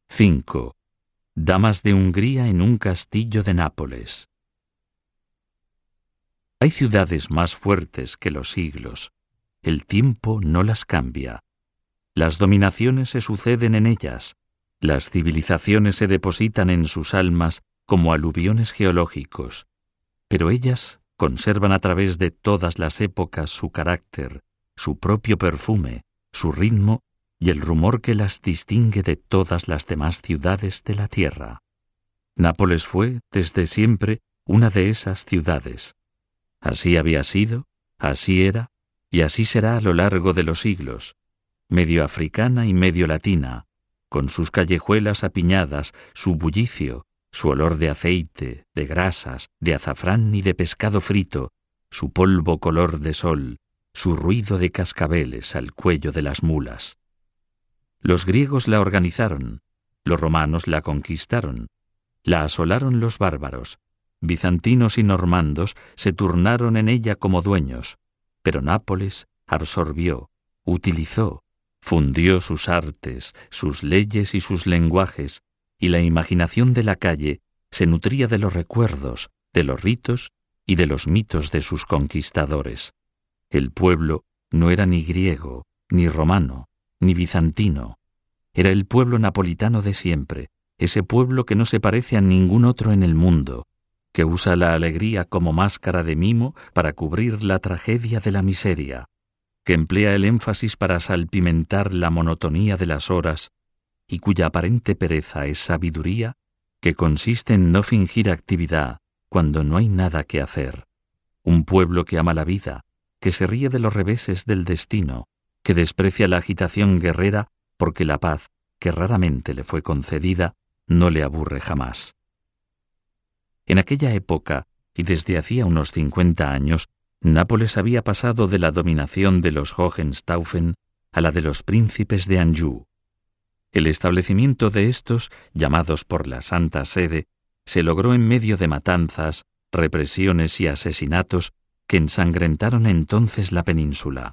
5. Damas de Hungría en un castillo de Nápoles. Hay ciudades más fuertes que los siglos. El tiempo no las cambia. Las dominaciones se suceden en ellas. Las civilizaciones se depositan en sus almas como aluviones geológicos. Pero ellas conservan a través de todas las épocas su carácter, su propio perfume, su ritmo y el rumor que las distingue de todas las demás ciudades de la tierra. Nápoles fue, desde siempre, una de esas ciudades. Así había sido, así era, y así será a lo largo de los siglos, medio africana y medio latina, con sus callejuelas apiñadas, su bullicio, su olor de aceite, de grasas, de azafrán y de pescado frito, su polvo color de sol, su ruido de cascabeles al cuello de las mulas. Los griegos la organizaron, los romanos la conquistaron, la asolaron los bárbaros, bizantinos y normandos se turnaron en ella como dueños, pero Nápoles absorbió, utilizó, fundió sus artes, sus leyes y sus lenguajes, y la imaginación de la calle se nutría de los recuerdos, de los ritos y de los mitos de sus conquistadores. El pueblo no era ni griego, ni romano, ni bizantino. Era el pueblo napolitano de siempre, ese pueblo que no se parece a ningún otro en el mundo, que usa la alegría como máscara de mimo para cubrir la tragedia de la miseria, que emplea el énfasis para salpimentar la monotonía de las horas y cuya aparente pereza es sabiduría, que consiste en no fingir actividad cuando no hay nada que hacer. Un pueblo que ama la vida, que se ríe de los reveses del destino, que desprecia la agitación guerrera porque la paz, que raramente le fue concedida, no le aburre jamás. En aquella época, y desde hacía unos 50 años, Nápoles había pasado de la dominación de los Hohenstaufen a la de los príncipes de Anjou. El establecimiento de estos, llamados por la Santa Sede, se logró en medio de matanzas, represiones y asesinatos que ensangrentaron entonces la península.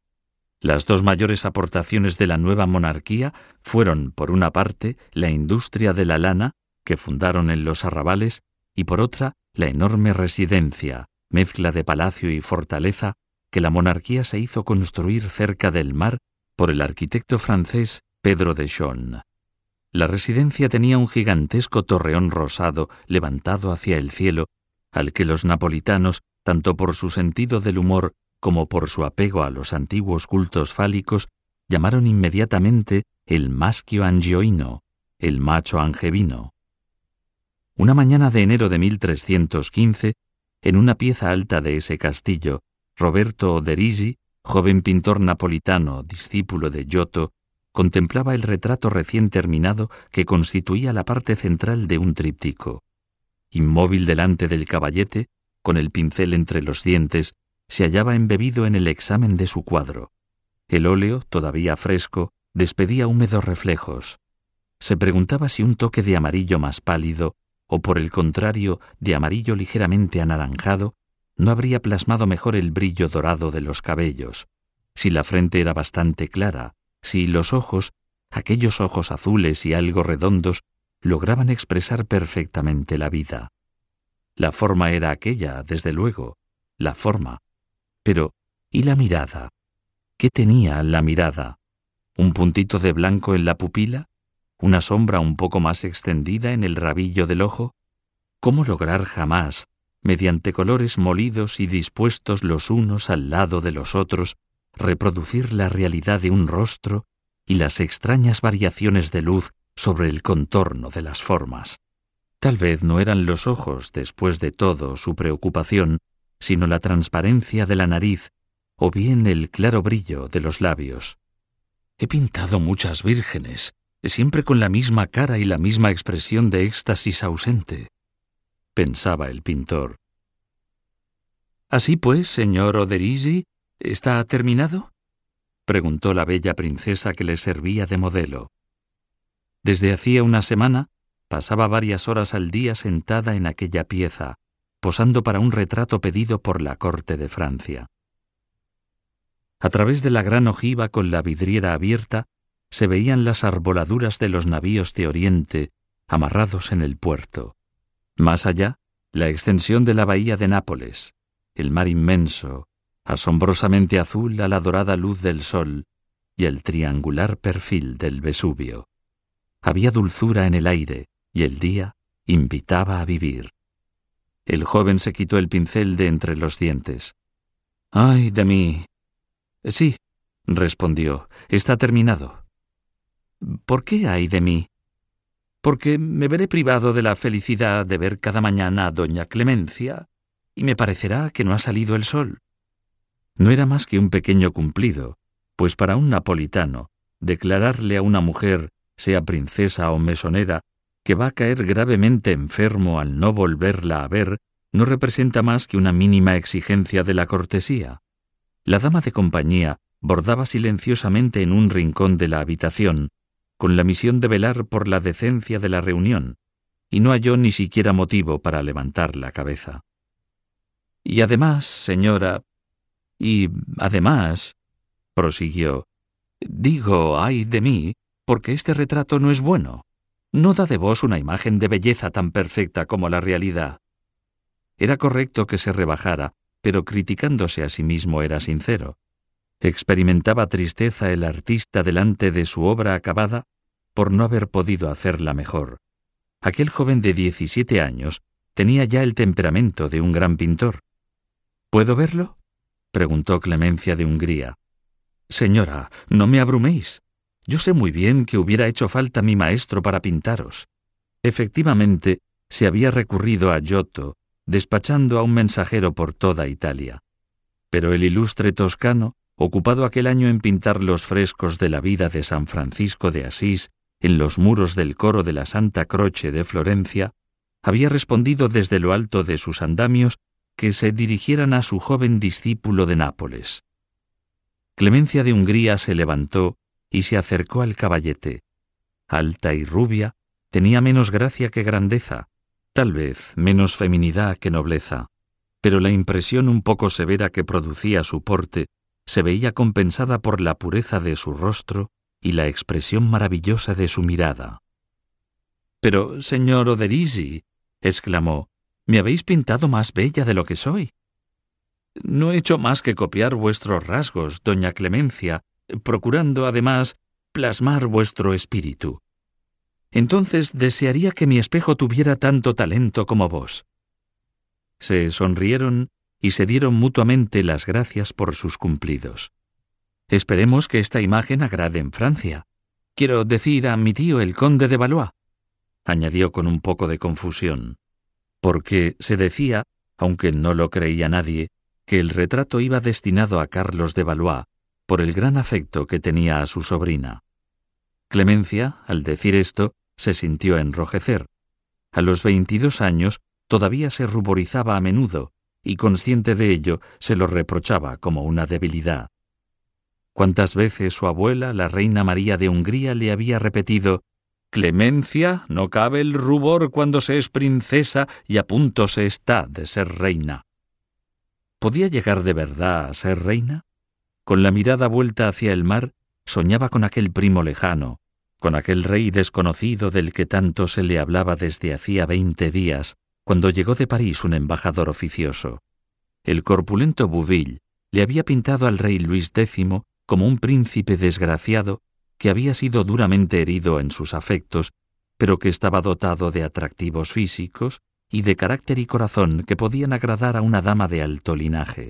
Las dos mayores aportaciones de la nueva monarquía fueron, por una parte, la industria de la lana, que fundaron en los arrabales, y por otra, la enorme residencia, mezcla de palacio y fortaleza, que la monarquía se hizo construir cerca del mar por el arquitecto francés Pedro de Chaulnes. La residencia tenía un gigantesco torreón rosado levantado hacia el cielo, al que los napolitanos, tanto por su sentido del humor como por su apego a los antiguos cultos fálicos, llamaron inmediatamente el maschio angioino, el macho angevino. Una mañana de enero de 1315, en una pieza alta de ese castillo, Roberto Oderisi, joven pintor napolitano, discípulo de Giotto, contemplaba el retrato recién terminado que constituía la parte central de un tríptico. Inmóvil delante del caballete, con el pincel entre los dientes, se hallaba embebido en el examen de su cuadro. El óleo, todavía fresco, despedía húmedos reflejos. Se preguntaba si un toque de amarillo más pálido, o por el contrario, de amarillo ligeramente anaranjado, no habría plasmado mejor el brillo dorado de los cabellos, si la frente era bastante clara, si los ojos, aquellos ojos azules y algo redondos, lograban expresar perfectamente la vida. La forma era aquella, desde luego, la forma. Pero, ¿y la mirada? ¿Qué tenía la mirada? ¿Un puntito de blanco en la pupila? ¿Una sombra un poco más extendida en el rabillo del ojo? ¿Cómo lograr jamás, mediante colores molidos y dispuestos los unos al lado de los otros, reproducir la realidad de un rostro y las extrañas variaciones de luz sobre el contorno de las formas? Tal vez no eran los ojos, después de todo, su preocupación, sino la transparencia de la nariz, o bien el claro brillo de los labios. He pintado muchas vírgenes, siempre con la misma cara y la misma expresión de éxtasis ausente, pensaba el pintor. Así pues, señor Oderisi, ¿está terminado?, preguntó la bella princesa que le servía de modelo. Desde hacía una semana pasaba varias horas al día sentada en aquella pieza, posando para un retrato pedido por la corte de Francia. A través de la gran ojiva con la vidriera abierta, se veían las arboladuras de los navíos de Oriente amarrados en el puerto. Más allá, la extensión de la bahía de Nápoles, el mar inmenso, asombrosamente azul a la dorada luz del sol, y el triangular perfil del Vesubio. Había dulzura en el aire, y el día invitaba a vivir. El joven se quitó el pincel de entre los dientes. «¡Ay de mí!». «Sí», respondió, «está terminado». «¿Por qué ay de mí?». «Porque me veré privado de la felicidad de ver cada mañana a doña Clemencia, y me parecerá que no ha salido el sol». No era más que un pequeño cumplido, pues para un napolitano, declararle a una mujer, sea princesa o mesonera, que va a caer gravemente enfermo al no volverla a ver, no representa más que una mínima exigencia de la cortesía. La dama de compañía bordaba silenciosamente en un rincón de la habitación, con la misión de velar por la decencia de la reunión, y no halló ni siquiera motivo para levantar la cabeza. «Y además, señora, prosiguió, «digo, ay de mí, porque este retrato no es bueno. No da de vos una imagen de belleza tan perfecta como la realidad». Era correcto que se rebajara, pero criticándose a sí mismo era sincero. Experimentaba tristeza el artista delante de su obra acabada por no haber podido hacerla mejor. Aquel joven de 17 años tenía ya el temperamento de un gran pintor. «¿Puedo verlo?», preguntó Clemencia de Hungría. «Señora, no me abruméis. Yo sé muy bien que hubiera hecho falta mi maestro para pintaros». Efectivamente, se había recurrido a Giotto, despachando a un mensajero por toda Italia. Pero el ilustre toscano, ocupado aquel año en pintar los frescos de la vida de San Francisco de Asís en los muros del coro de la Santa Croce de Florencia, había respondido desde lo alto de sus andamios que se dirigieran a su joven discípulo de Nápoles. Clemencia de Hungría se levantó y se acercó al caballete. Alta y rubia, tenía menos gracia que grandeza, tal vez menos feminidad que nobleza, pero la impresión un poco severa que producía su porte se veía compensada por la pureza de su rostro y la expresión maravillosa de su mirada. «Pero, señor Oderisi», exclamó, «me habéis pintado más bella de lo que soy». «No he hecho más que copiar vuestros rasgos, doña Clemencia, procurando, además, plasmar vuestro espíritu. Entonces desearía que mi espejo tuviera tanto talento como vos». Se sonrieron y se dieron mutuamente las gracias por sus cumplidos. «Esperemos que esta imagen agrade en Francia. Quiero decir a mi tío el conde de Valois», añadió con un poco de confusión, porque se decía, aunque no lo creía nadie, que el retrato iba destinado a Carlos de Valois por el gran afecto que tenía a su sobrina. Clemencia, al decir esto, se sintió enrojecer. A los 22 años todavía se ruborizaba a menudo, y consciente de ello se lo reprochaba como una debilidad. ¿Cuántas veces su abuela, la reina María de Hungría, le había repetido: «Clemencia, no cabe el rubor cuando se es princesa y a punto se está de ser reina». ¿Podía llegar de verdad a ser reina? Con la mirada vuelta hacia el mar, soñaba con aquel primo lejano, con aquel rey desconocido del que tanto se le hablaba desde hacía 20 días, cuando llegó de París un embajador oficioso. El corpulento Bouville le había pintado al rey Luis X como un príncipe desgraciado que había sido duramente herido en sus afectos, pero que estaba dotado de atractivos físicos y de carácter y corazón que podían agradar a una dama de alto linaje.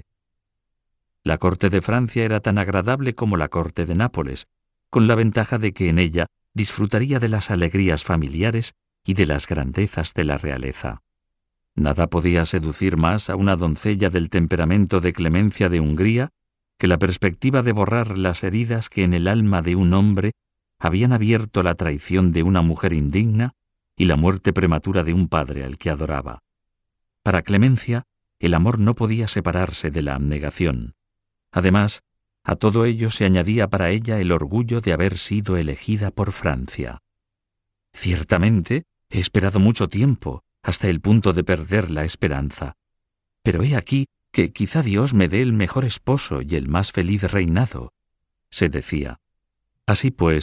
La corte de Francia era tan agradable como la corte de Nápoles, con la ventaja de que en ella disfrutaría de las alegrías familiares y de las grandezas de la realeza. Nada podía seducir más a una doncella del temperamento de Clemencia de Hungría que la perspectiva de borrar las heridas que en el alma de un hombre habían abierto la traición de una mujer indigna y la muerte prematura de un padre al que adoraba. Para Clemencia, el amor no podía separarse de la abnegación. Además, a todo ello se añadía para ella el orgullo de haber sido elegida por Francia. «Ciertamente, he esperado mucho tiempo, hasta el punto de perder la esperanza. Pero he aquí que quizá Dios me dé el mejor esposo y el más feliz reinado», se decía. Así pues,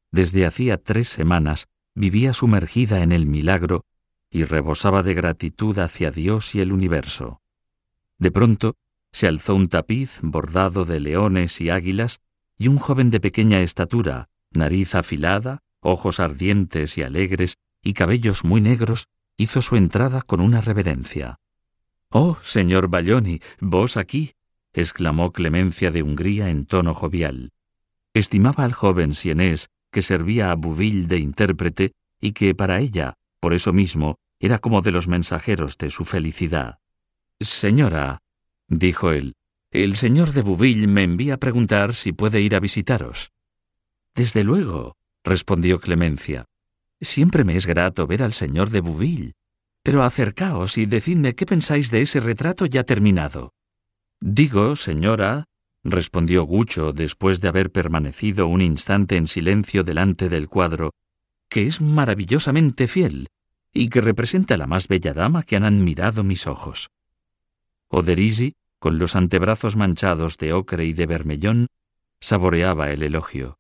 desde hacía 3 semanas, vivía sumergida en el milagro y rebosaba de gratitud hacia Dios y el universo. De pronto, se alzó un tapiz bordado de leones y águilas, y un joven de pequeña estatura, nariz afilada, ojos ardientes y alegres, y cabellos muy negros, hizo su entrada con una reverencia. «¡Oh, señor Baglioni, vos aquí!», exclamó Clemencia de Hungría en tono jovial. Estimaba al joven sienés que servía a Bouville de intérprete y que para ella, por eso mismo, era como de los mensajeros de su felicidad. «Señora», dijo él, «el señor de Bouville me envía a preguntar si puede ir a visitaros». «Desde luego», respondió Clemencia. «Siempre me es grato ver al señor de Bouville. Pero acercaos y decidme qué pensáis de ese retrato ya terminado». «Digo, señora», respondió Gucho después de haber permanecido un instante en silencio delante del cuadro, «que es maravillosamente fiel y que representa la más bella dama que han admirado mis ojos». Oderisi, con los antebrazos manchados de ocre y de bermellón, saboreaba el elogio.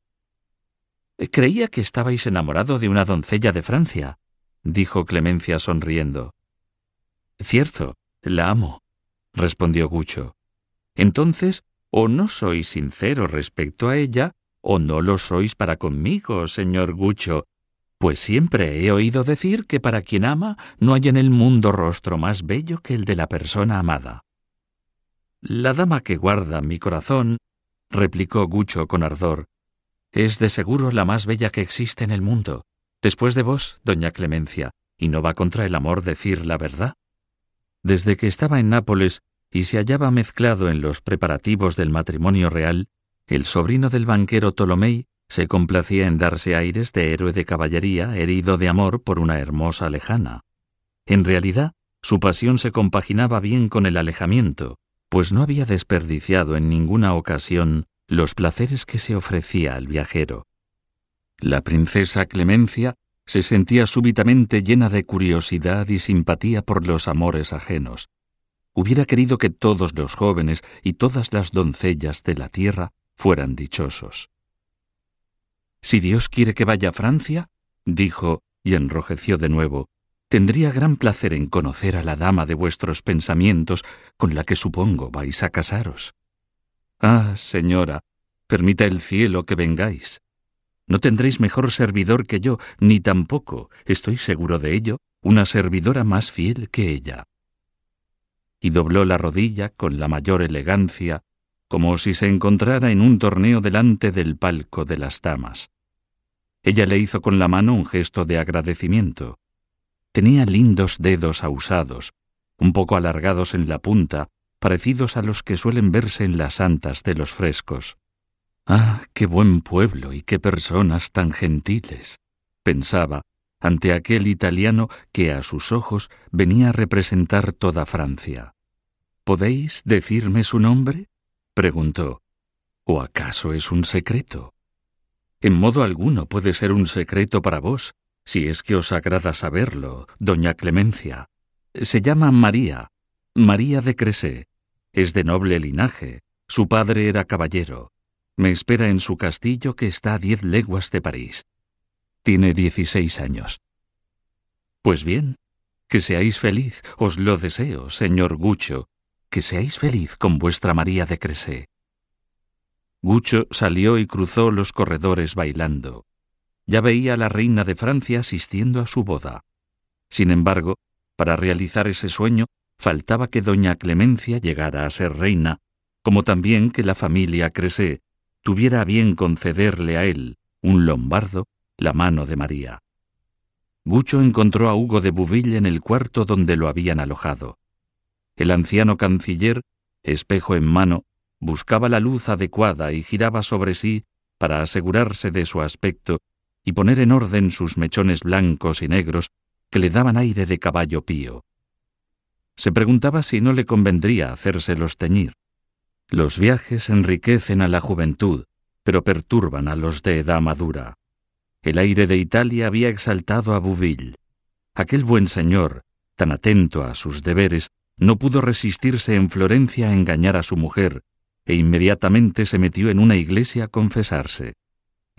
«Creía que estabais enamorado de una doncella de Francia», dijo Clemencia sonriendo. «Cierto, la amo», respondió Gucho. «Entonces, o no sois sincero respecto a ella, o no lo sois para conmigo, señor Gucho, pues siempre he oído decir que para quien ama no hay en el mundo rostro más bello que el de la persona amada». «La dama que guarda mi corazón», replicó Gucho con ardor, «es de seguro la más bella que existe en el mundo, después de vos, doña Clemencia, y no va contra el amor decir la verdad». Desde que estaba en Nápoles y se hallaba mezclado en los preparativos del matrimonio real, el sobrino del banquero Tolomei se complacía en darse aires de héroe de caballería herido de amor por una hermosa lejana. En realidad, su pasión se compaginaba bien con el alejamiento, pues no había desperdiciado en ninguna ocasión los placeres que se ofrecía al viajero. La princesa Clemencia se sentía súbitamente llena de curiosidad y simpatía por los amores ajenos. Hubiera querido que todos los jóvenes y todas las doncellas de la tierra fueran dichosos. «Si Dios quiere que vaya a Francia», dijo, y enrojeció de nuevo, «tendría gran placer en conocer a la dama de vuestros pensamientos, con la que supongo vais a casaros». «Ah, señora, permita el cielo que vengáis. No tendréis mejor servidor que yo, ni tampoco, estoy seguro de ello, una servidora más fiel que ella». Y dobló la rodilla con la mayor elegancia, como si se encontrara en un torneo delante del palco de las damas. Ella le hizo con la mano un gesto de agradecimiento. Tenía lindos dedos ahusados, un poco alargados en la punta, parecidos a los que suelen verse en las santas de los frescos. «Ah, qué buen pueblo y qué personas tan gentiles», pensaba, ante aquel italiano que a sus ojos venía a representar toda Francia. «¿Podéis decirme su nombre?», preguntó. «¿O acaso es un secreto?». «En modo alguno puede ser un secreto para vos, si es que os agrada saberlo, doña Clemencia. Se llama María de Cressé. Es de noble linaje. Su padre era caballero. Me espera en su castillo que está a 10 leguas de París. Tiene 16 años». «Pues bien, que seáis feliz, os lo deseo, señor Gucho, que seáis feliz con vuestra María de Cressé». Gucho salió y cruzó los corredores bailando. Ya veía a la reina de Francia asistiendo a su boda. Sin embargo, para realizar ese sueño, faltaba que doña Clemencia llegara a ser reina, como también que la familia Cressé tuviera a bien concederle a él, un lombardo, la mano de María. Gucho encontró a Hugo de Bouville en el cuarto donde lo habían alojado. El anciano canciller, espejo en mano, buscaba la luz adecuada y giraba sobre sí para asegurarse de su aspecto y poner en orden sus mechones blancos y negros que le daban aire de caballo pío. Se preguntaba si no le convendría hacérselos teñir. Los viajes enriquecen a la juventud, pero perturban a los de edad madura. El aire de Italia había exaltado a Bouville. Aquel buen señor, tan atento a sus deberes, no pudo resistirse en Florencia a engañar a su mujer, e inmediatamente se metió en una iglesia a confesarse.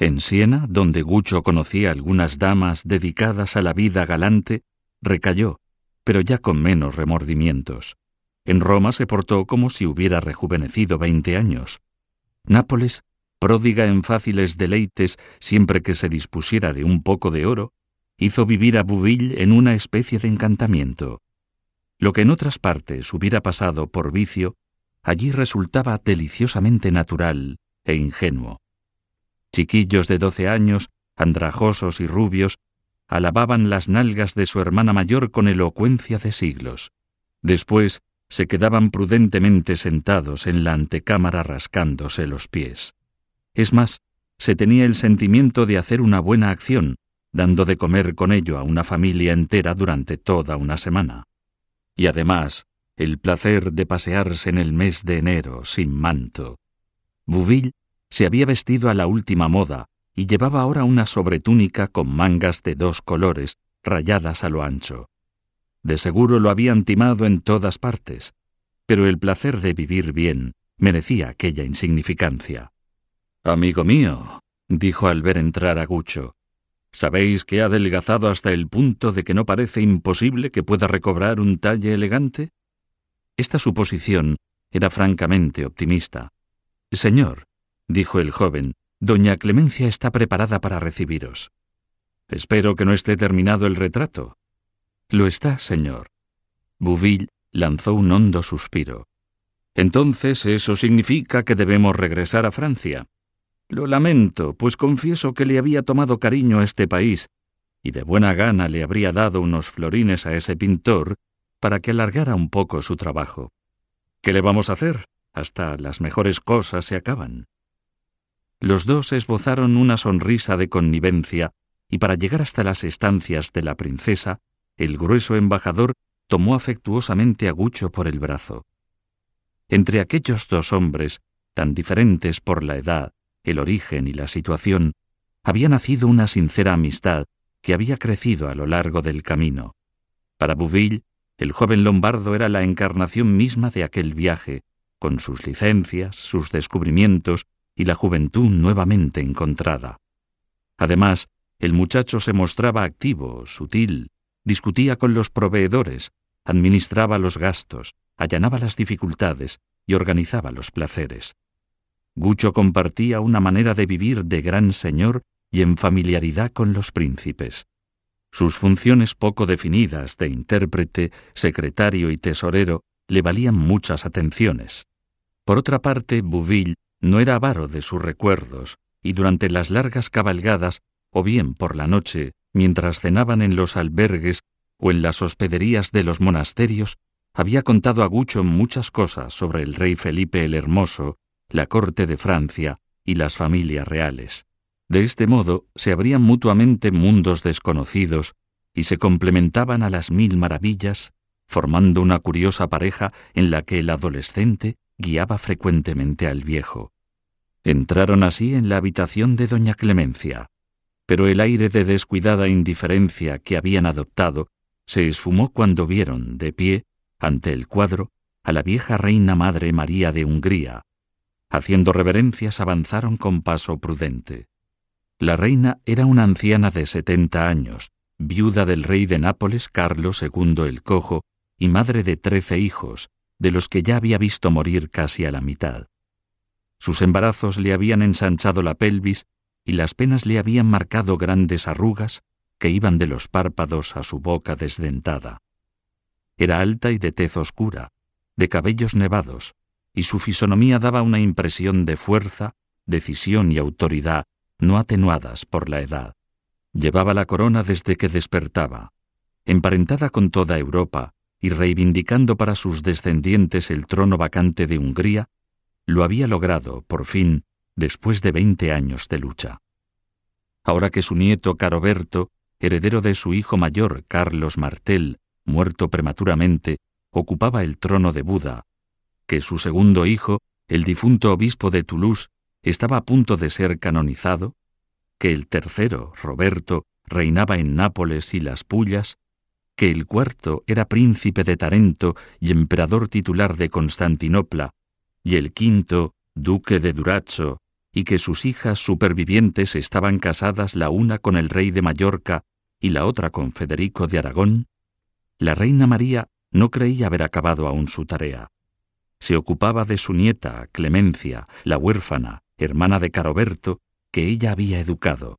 En Siena, donde Gucho conocía algunas damas dedicadas a la vida galante, recayó, pero ya con menos remordimientos. En Roma se portó como si hubiera rejuvenecido 20 años. Nápoles, pródiga en fáciles deleites siempre que se dispusiera de un poco de oro, hizo vivir a Bouville en una especie de encantamiento. Lo que en otras partes hubiera pasado por vicio, allí resultaba deliciosamente natural e ingenuo. Chiquillos de 12 años, andrajosos y rubios, alababan las nalgas de su hermana mayor con elocuencia de siglos. Después se quedaban prudentemente sentados en la antecámara rascándose los pies. Es más, se tenía el sentimiento de hacer una buena acción, dando de comer con ello a una familia entera durante toda una semana. Y además, el placer de pasearse en el mes de enero sin manto. Bouville se había vestido a la última moda y llevaba ahora una sobretúnica con mangas de 2 colores, rayadas a lo ancho. De seguro lo habían timado en todas partes, pero el placer de vivir bien merecía aquella insignificancia. «Amigo mío», dijo al ver entrar a Gucho, «¿sabéis que ha adelgazado hasta el punto de que no parece imposible que pueda recobrar un talle elegante?» Esta suposición era francamente optimista. «Señor», dijo el joven, «doña Clemencia está preparada para recibiros». «Espero que no esté terminado el retrato». «Lo está, señor». Bouville lanzó un hondo suspiro. «Entonces eso significa que debemos regresar a Francia». «Lo lamento, pues confieso que le había tomado cariño a este país, y de buena gana le habría dado unos florines a ese pintor para que alargara un poco su trabajo. ¿Qué le vamos a hacer? Hasta las mejores cosas se acaban». Los dos esbozaron una sonrisa de connivencia, y para llegar hasta las estancias de la princesa, el grueso embajador tomó afectuosamente a Gucho por el brazo. Entre aquellos 2 hombres, tan diferentes por la edad, el origen y la situación, había nacido una sincera amistad que había crecido a lo largo del camino. Para Bouville, el joven lombardo era la encarnación misma de aquel viaje, con sus licencias, sus descubrimientos y la juventud nuevamente encontrada. Además, el muchacho se mostraba activo, sutil, discutía con los proveedores, administraba los gastos, allanaba las dificultades y organizaba los placeres. Gucho compartía una manera de vivir de gran señor y en familiaridad con los príncipes. Sus funciones poco definidas de intérprete, secretario y tesorero le valían muchas atenciones. Por otra parte, Bouville no era avaro de sus recuerdos, y durante las largas cabalgadas, o bien por la noche, mientras cenaban en los albergues o en las hospederías de los monasterios, había contado a Gucho muchas cosas sobre el rey Felipe el Hermoso, la corte de Francia y las familias reales. De este modo se abrían mutuamente mundos desconocidos y se complementaban a las 1000 maravillas, formando una curiosa pareja en la que el adolescente guiaba frecuentemente al viejo. Entraron así en la habitación de doña Clemencia, pero el aire de descuidada indiferencia que habían adoptado se esfumó cuando vieron, de pie, ante el cuadro, a la vieja reina madre María de Hungría. Haciendo reverencias avanzaron con paso prudente. La reina era una anciana de 70 años, viuda del rey de Nápoles Carlos II el Cojo y madre de 13 hijos, de los que ya había visto morir casi a la mitad. Sus embarazos le habían ensanchado la pelvis y las penas le habían marcado grandes arrugas que iban de los párpados a su boca desdentada. Era alta y de tez oscura, de cabellos nevados, y su fisonomía daba una impresión de fuerza, decisión y autoridad no atenuadas por la edad. Llevaba la corona desde que despertaba. Emparentada con toda Europa y reivindicando para sus descendientes el trono vacante de Hungría, lo había logrado, por fin, después de 20 años de lucha. Ahora que su nieto Caroberto, heredero de su hijo mayor Carlos Martel, muerto prematuramente, ocupaba el trono de Buda, que su segundo hijo, el difunto obispo de Toulouse, estaba a punto de ser canonizado, que el tercero, Roberto, reinaba en Nápoles y las Pullas, que el cuarto era príncipe de Tarento y emperador titular de Constantinopla, y el quinto, duque de Durazzo, y que sus hijas supervivientes estaban casadas la una con el rey de Mallorca y la otra con Federico de Aragón, la reina María no creía haber acabado aún su tarea. Se ocupaba de su nieta, Clemencia, la huérfana, hermana de Caroberto, que ella había educado.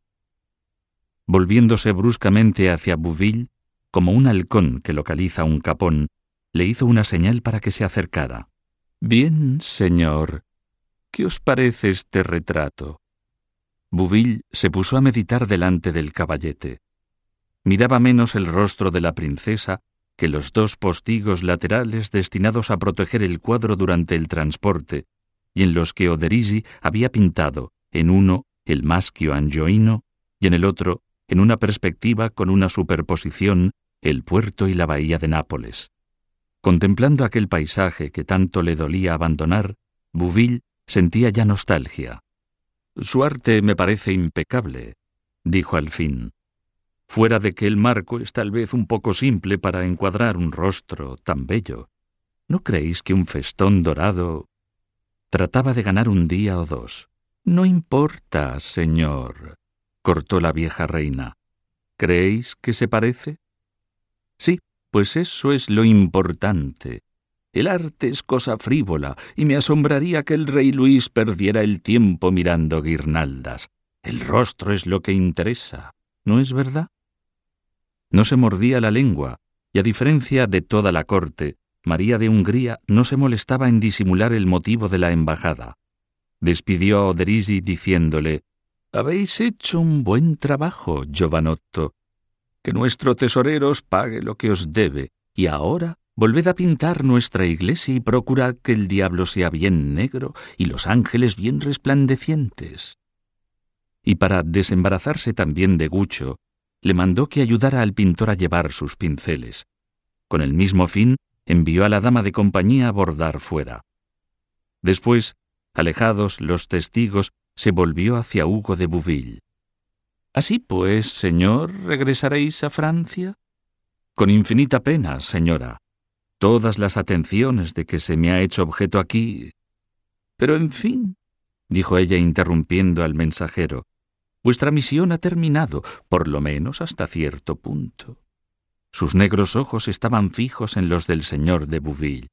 Volviéndose bruscamente hacia Bouville, como un halcón que localiza un capón, le hizo una señal para que se acercara. «Bien, señor, ¿qué os parece este retrato?» Bouville se puso a meditar delante del caballete. Miraba menos el rostro de la princesa que los dos postigos laterales destinados a proteger el cuadro durante el transporte, y en los que Oderisi había pintado, en uno, el maschio angioino, y en el otro, en una perspectiva con una superposición, el puerto y la bahía de Nápoles. Contemplando aquel paisaje que tanto le dolía abandonar, Bouville sentía ya nostalgia. «Su arte me parece impecable», dijo al fin. «Fuera de que el marco es tal vez un poco simple para encuadrar un rostro tan bello. ¿No creéis que un festón dorado...?» Trataba de ganar un día o dos. «No importa, señor», cortó la vieja reina. «¿Creéis que se parece?» «Sí, pues eso es lo importante. El arte es cosa frívola, y me asombraría que el rey Luis perdiera el tiempo mirando guirnaldas. El rostro es lo que interesa, ¿no es verdad?» No se mordía la lengua, y a diferencia de toda la corte, María de Hungría no se molestaba en disimular el motivo de la embajada. Despidió a Oderisi diciéndole: «Habéis hecho un buen trabajo, Giovanotto. Que nuestro tesorero os pague lo que os debe, y ahora volved a pintar nuestra iglesia y procurad que el diablo sea bien negro y los ángeles bien resplandecientes». Y para desembarazarse también de Guccio, le mandó que ayudara al pintor a llevar sus pinceles. Con el mismo fin, envió a la dama de compañía a bordar fuera. Después, alejados los testigos, se volvió hacia Hugo de Bouville. «Así pues, señor, ¿regresaréis a Francia?» «Con infinita pena, señora. Todas las atenciones de que se me ha hecho objeto aquí...» «Pero en fin», dijo ella interrumpiendo al mensajero, «vuestra misión ha terminado, por lo menos hasta cierto punto». Sus negros ojos estaban fijos en los del señor de Bouville.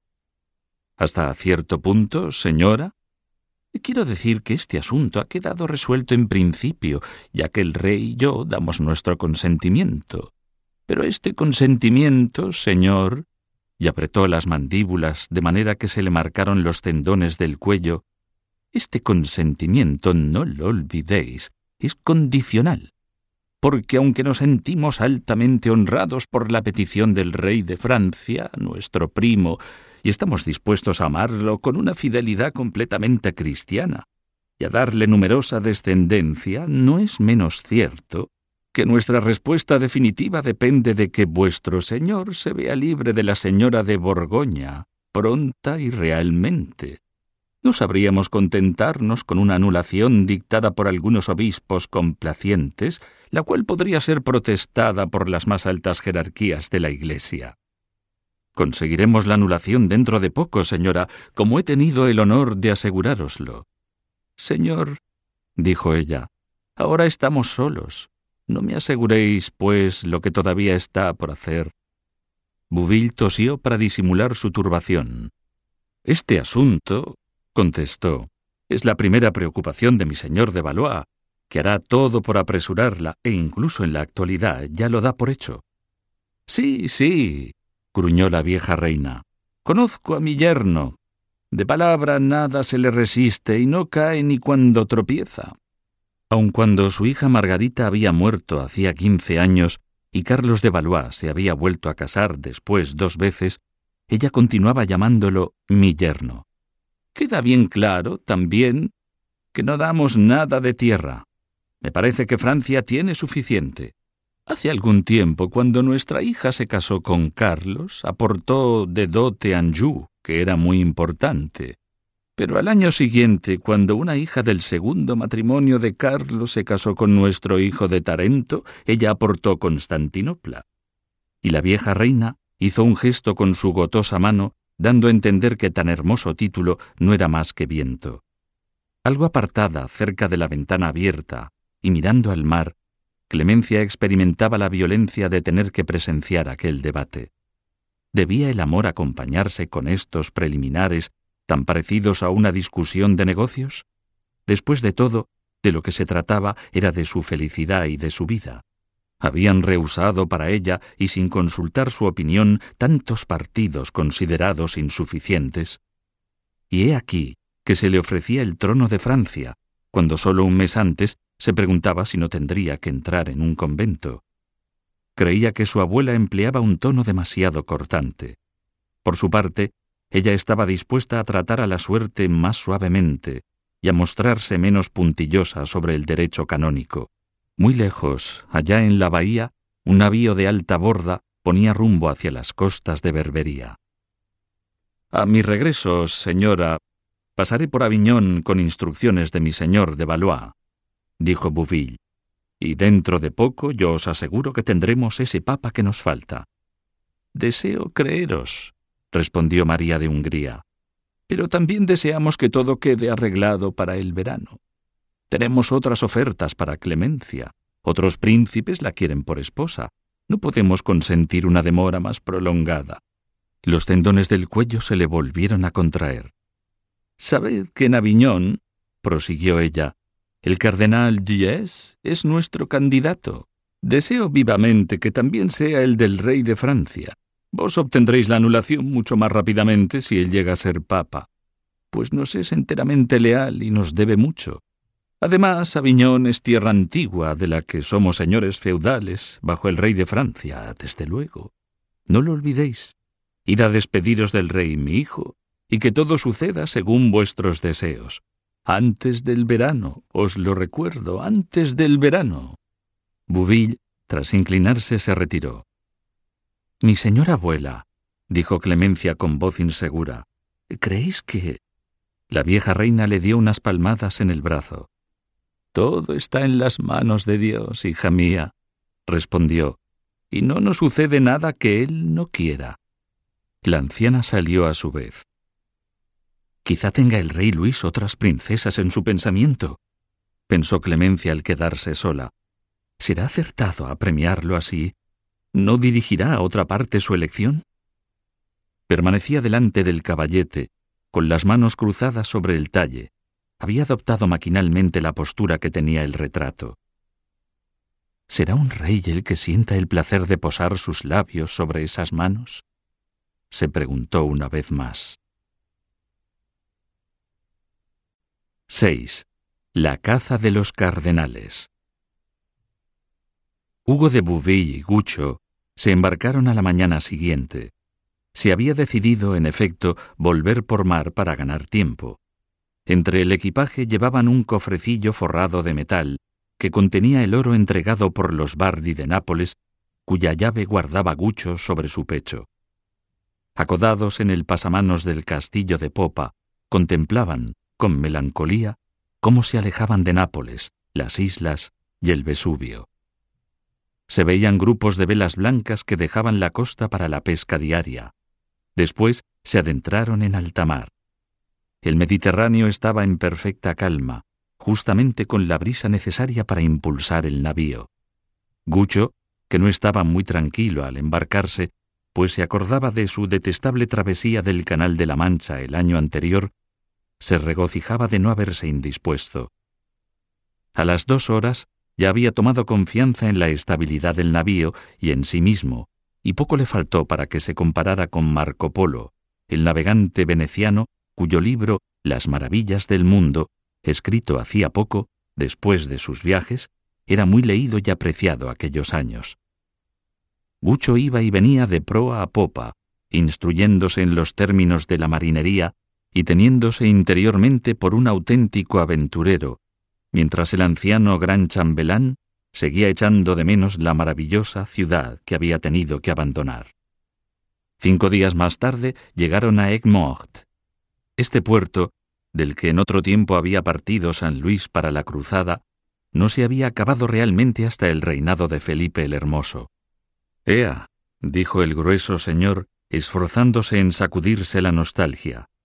«¿Hasta cierto punto, señora?» «Quiero decir que este asunto ha quedado resuelto en principio, ya que el rey y yo damos nuestro consentimiento. Pero este consentimiento, señor», y apretó las mandíbulas de manera que se le marcaron los tendones del cuello, «este consentimiento, no lo olvidéis, es condicional, porque aunque nos sentimos altamente honrados por la petición del rey de Francia, nuestro primo, y estamos dispuestos a amarlo con una fidelidad completamente cristiana, y a darle numerosa descendencia, no es menos cierto que nuestra respuesta definitiva depende de que vuestro señor se vea libre de la señora de Borgoña, pronta y realmente. No sabríamos contentarnos con una anulación dictada por algunos obispos complacientes, la cual podría ser protestada por las más altas jerarquías de la Iglesia. Conseguiremos la anulación dentro de poco, señora, como he tenido el honor de asegurároslo. Señor, dijo ella, ahora estamos solos. No me aseguréis, pues, lo que todavía está por hacer. Bouville tosió para disimular su turbación. Este asunto, contestó, es la primera preocupación de mi señor de Valois, que hará todo por apresurarla, e incluso en la actualidad ya lo da por hecho. Sí, sí, gruñó la vieja reina. Conozco a mi yerno. De palabra nada se le resiste y no cae ni cuando tropieza. Aun cuando su hija Margarita había muerto hacía 15 años y Carlos de Valois se había vuelto a casar después 2 veces, ella continuaba llamándolo mi yerno. Queda bien claro, también, que no damos nada de tierra. Me parece que Francia tiene suficiente. Hace algún tiempo, cuando nuestra hija se casó con Carlos, aportó de dote Anjou, que era muy importante. Pero al año siguiente, cuando una hija del segundo matrimonio de Carlos se casó con nuestro hijo de Tarento, ella aportó Constantinopla. Y la vieja reina hizo un gesto con su gotosa mano, dando a entender que tan hermoso título no era más que viento. Algo apartada, cerca de la ventana abierta, y mirando al mar, Clemencia experimentaba la violencia de tener que presenciar aquel debate. ¿Debía el amor acompañarse con estos preliminares tan parecidos a una discusión de negocios? Después de todo, de lo que se trataba era de su felicidad y de su vida. Habían rehusado para ella, y sin consultar su opinión, tantos partidos considerados insuficientes. Y he aquí que se le ofrecía el trono de Francia, cuando solo un mes antes se preguntaba si no tendría que entrar en un convento. Creía que su abuela empleaba un tono demasiado cortante. Por su parte, ella estaba dispuesta a tratar a la suerte más suavemente y a mostrarse menos puntillosa sobre el derecho canónico. Muy lejos, allá en la bahía, un navío de alta borda ponía rumbo hacia las costas de Berbería. «A mi regreso, señora, pasaré por Aviñón con instrucciones de mi señor de Valois», dijo Bouville, «y dentro de poco yo os aseguro que tendremos ese papa que nos falta». «Deseo creeros», respondió María de Hungría, «pero también deseamos que todo quede arreglado para el verano. Tenemos otras ofertas para Clemencia. Otros príncipes la quieren por esposa. No podemos consentir una demora más prolongada». Los tendones del cuello se le volvieron a contraer. «Sabed que en Aviñón», prosiguió ella, «el cardenal Diez es nuestro candidato. Deseo vivamente que también sea el del rey de Francia. Vos obtendréis la anulación mucho más rápidamente si él llega a ser papa, pues nos es enteramente leal y nos debe mucho. Además, Aviñón es tierra antigua de la que somos señores feudales bajo el rey de Francia, desde luego. No lo olvidéis. Id a despediros del rey, mi hijo, y que todo suceda según vuestros deseos. Antes del verano, os lo recuerdo, antes del verano». Bouville, tras inclinarse, se retiró. «Mi señora abuela», dijo Clemencia con voz insegura, «¿creéis que...?» La vieja reina le dio unas palmadas en el brazo. «Todo está en las manos de Dios, hija mía», respondió, «y no nos sucede nada que Él no quiera». La anciana salió a su vez. «Quizá tenga el rey Luis otras princesas en su pensamiento», pensó Clemencia al quedarse sola. «¿Será acertado a premiarlo así? ¿No dirigirá a otra parte su elección?» Permanecía delante del caballete, con las manos cruzadas sobre el talle. Había adoptado maquinalmente la postura que tenía el retrato. ¿Será un rey el que sienta el placer de posar sus labios sobre esas manos?, se preguntó una vez más. 6. La caza de los cardenales. Hugo de Bouville y Gucho se embarcaron a la mañana siguiente. Se había decidido, en efecto, volver por mar para ganar tiempo. Entre el equipaje llevaban un cofrecillo forrado de metal que contenía el oro entregado por los Bardi de Nápoles, cuya llave guardaba Gucho sobre su pecho. Acodados en el pasamanos del castillo de popa, contemplaban, con melancolía, cómo se alejaban de Nápoles, las islas y el Vesubio. Se veían grupos de velas blancas que dejaban la costa para la pesca diaria. Después se adentraron en alta mar. El Mediterráneo estaba en perfecta calma, justamente con la brisa necesaria para impulsar el navío. Gucho, que no estaba muy tranquilo al embarcarse, pues se acordaba de su detestable travesía del Canal de la Mancha el año anterior, se regocijaba de no haberse indispuesto. A las 2 horas ya había tomado confianza en la estabilidad del navío y en sí mismo, y poco le faltó para que se comparara con Marco Polo, el navegante veneciano cuyo libro Las maravillas del mundo, escrito hacía poco, después de sus viajes, era muy leído y apreciado aquellos años. Gucho iba y venía de proa a popa, instruyéndose en los términos de la marinería y teniéndose interiormente por un auténtico aventurero, mientras el anciano gran chambelán seguía echando de menos la maravillosa ciudad que había tenido que abandonar. 5 días más tarde llegaron a Aigues-Mortes. Este puerto, del que en otro tiempo había partido San Luis para la cruzada, no se había acabado realmente hasta el reinado de Felipe el Hermoso. «Ea», dijo el grueso señor, esforzándose en sacudirse la nostalgia,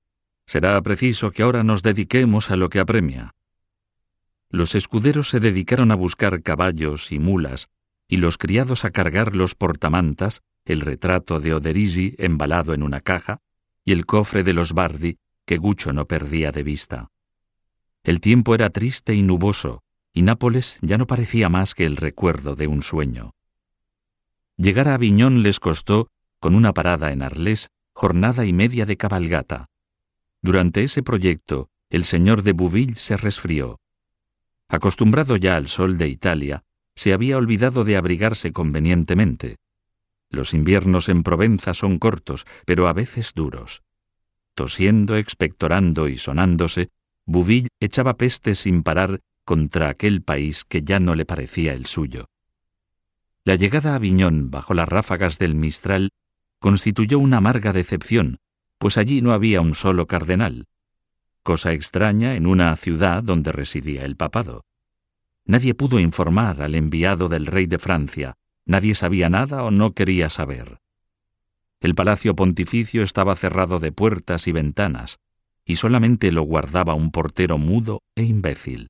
Será preciso que ahora nos dediquemos a lo que apremia. Los escuderos se dedicaron a buscar caballos y mulas, y los criados a cargar los portamantas, el retrato de Oderisi embalado en una caja, y el cofre de los Bardi, que Gucho no perdía de vista. El tiempo era triste y nuboso, y Nápoles ya no parecía más que el recuerdo de un sueño. Llegar a Aviñón les costó, con una parada en Arlés, jornada y media de cabalgata. Durante ese proyecto, el señor de Bouville se resfrió. Acostumbrado ya al sol de Italia, se había olvidado de abrigarse convenientemente. Los inviernos en Provenza son cortos, pero a veces duros. Tosiendo, expectorando y sonándose, Bouville echaba peste sin parar contra aquel país que ya no le parecía el suyo. La llegada a Aviñón bajo las ráfagas del Mistral constituyó una amarga decepción, pues allí no había un solo cardenal. Cosa extraña en una ciudad donde residía el papado. Nadie pudo informar al enviado del rey de Francia, nadie sabía nada o no quería saber. El palacio pontificio estaba cerrado de puertas y ventanas, y solamente lo guardaba un portero mudo e imbécil.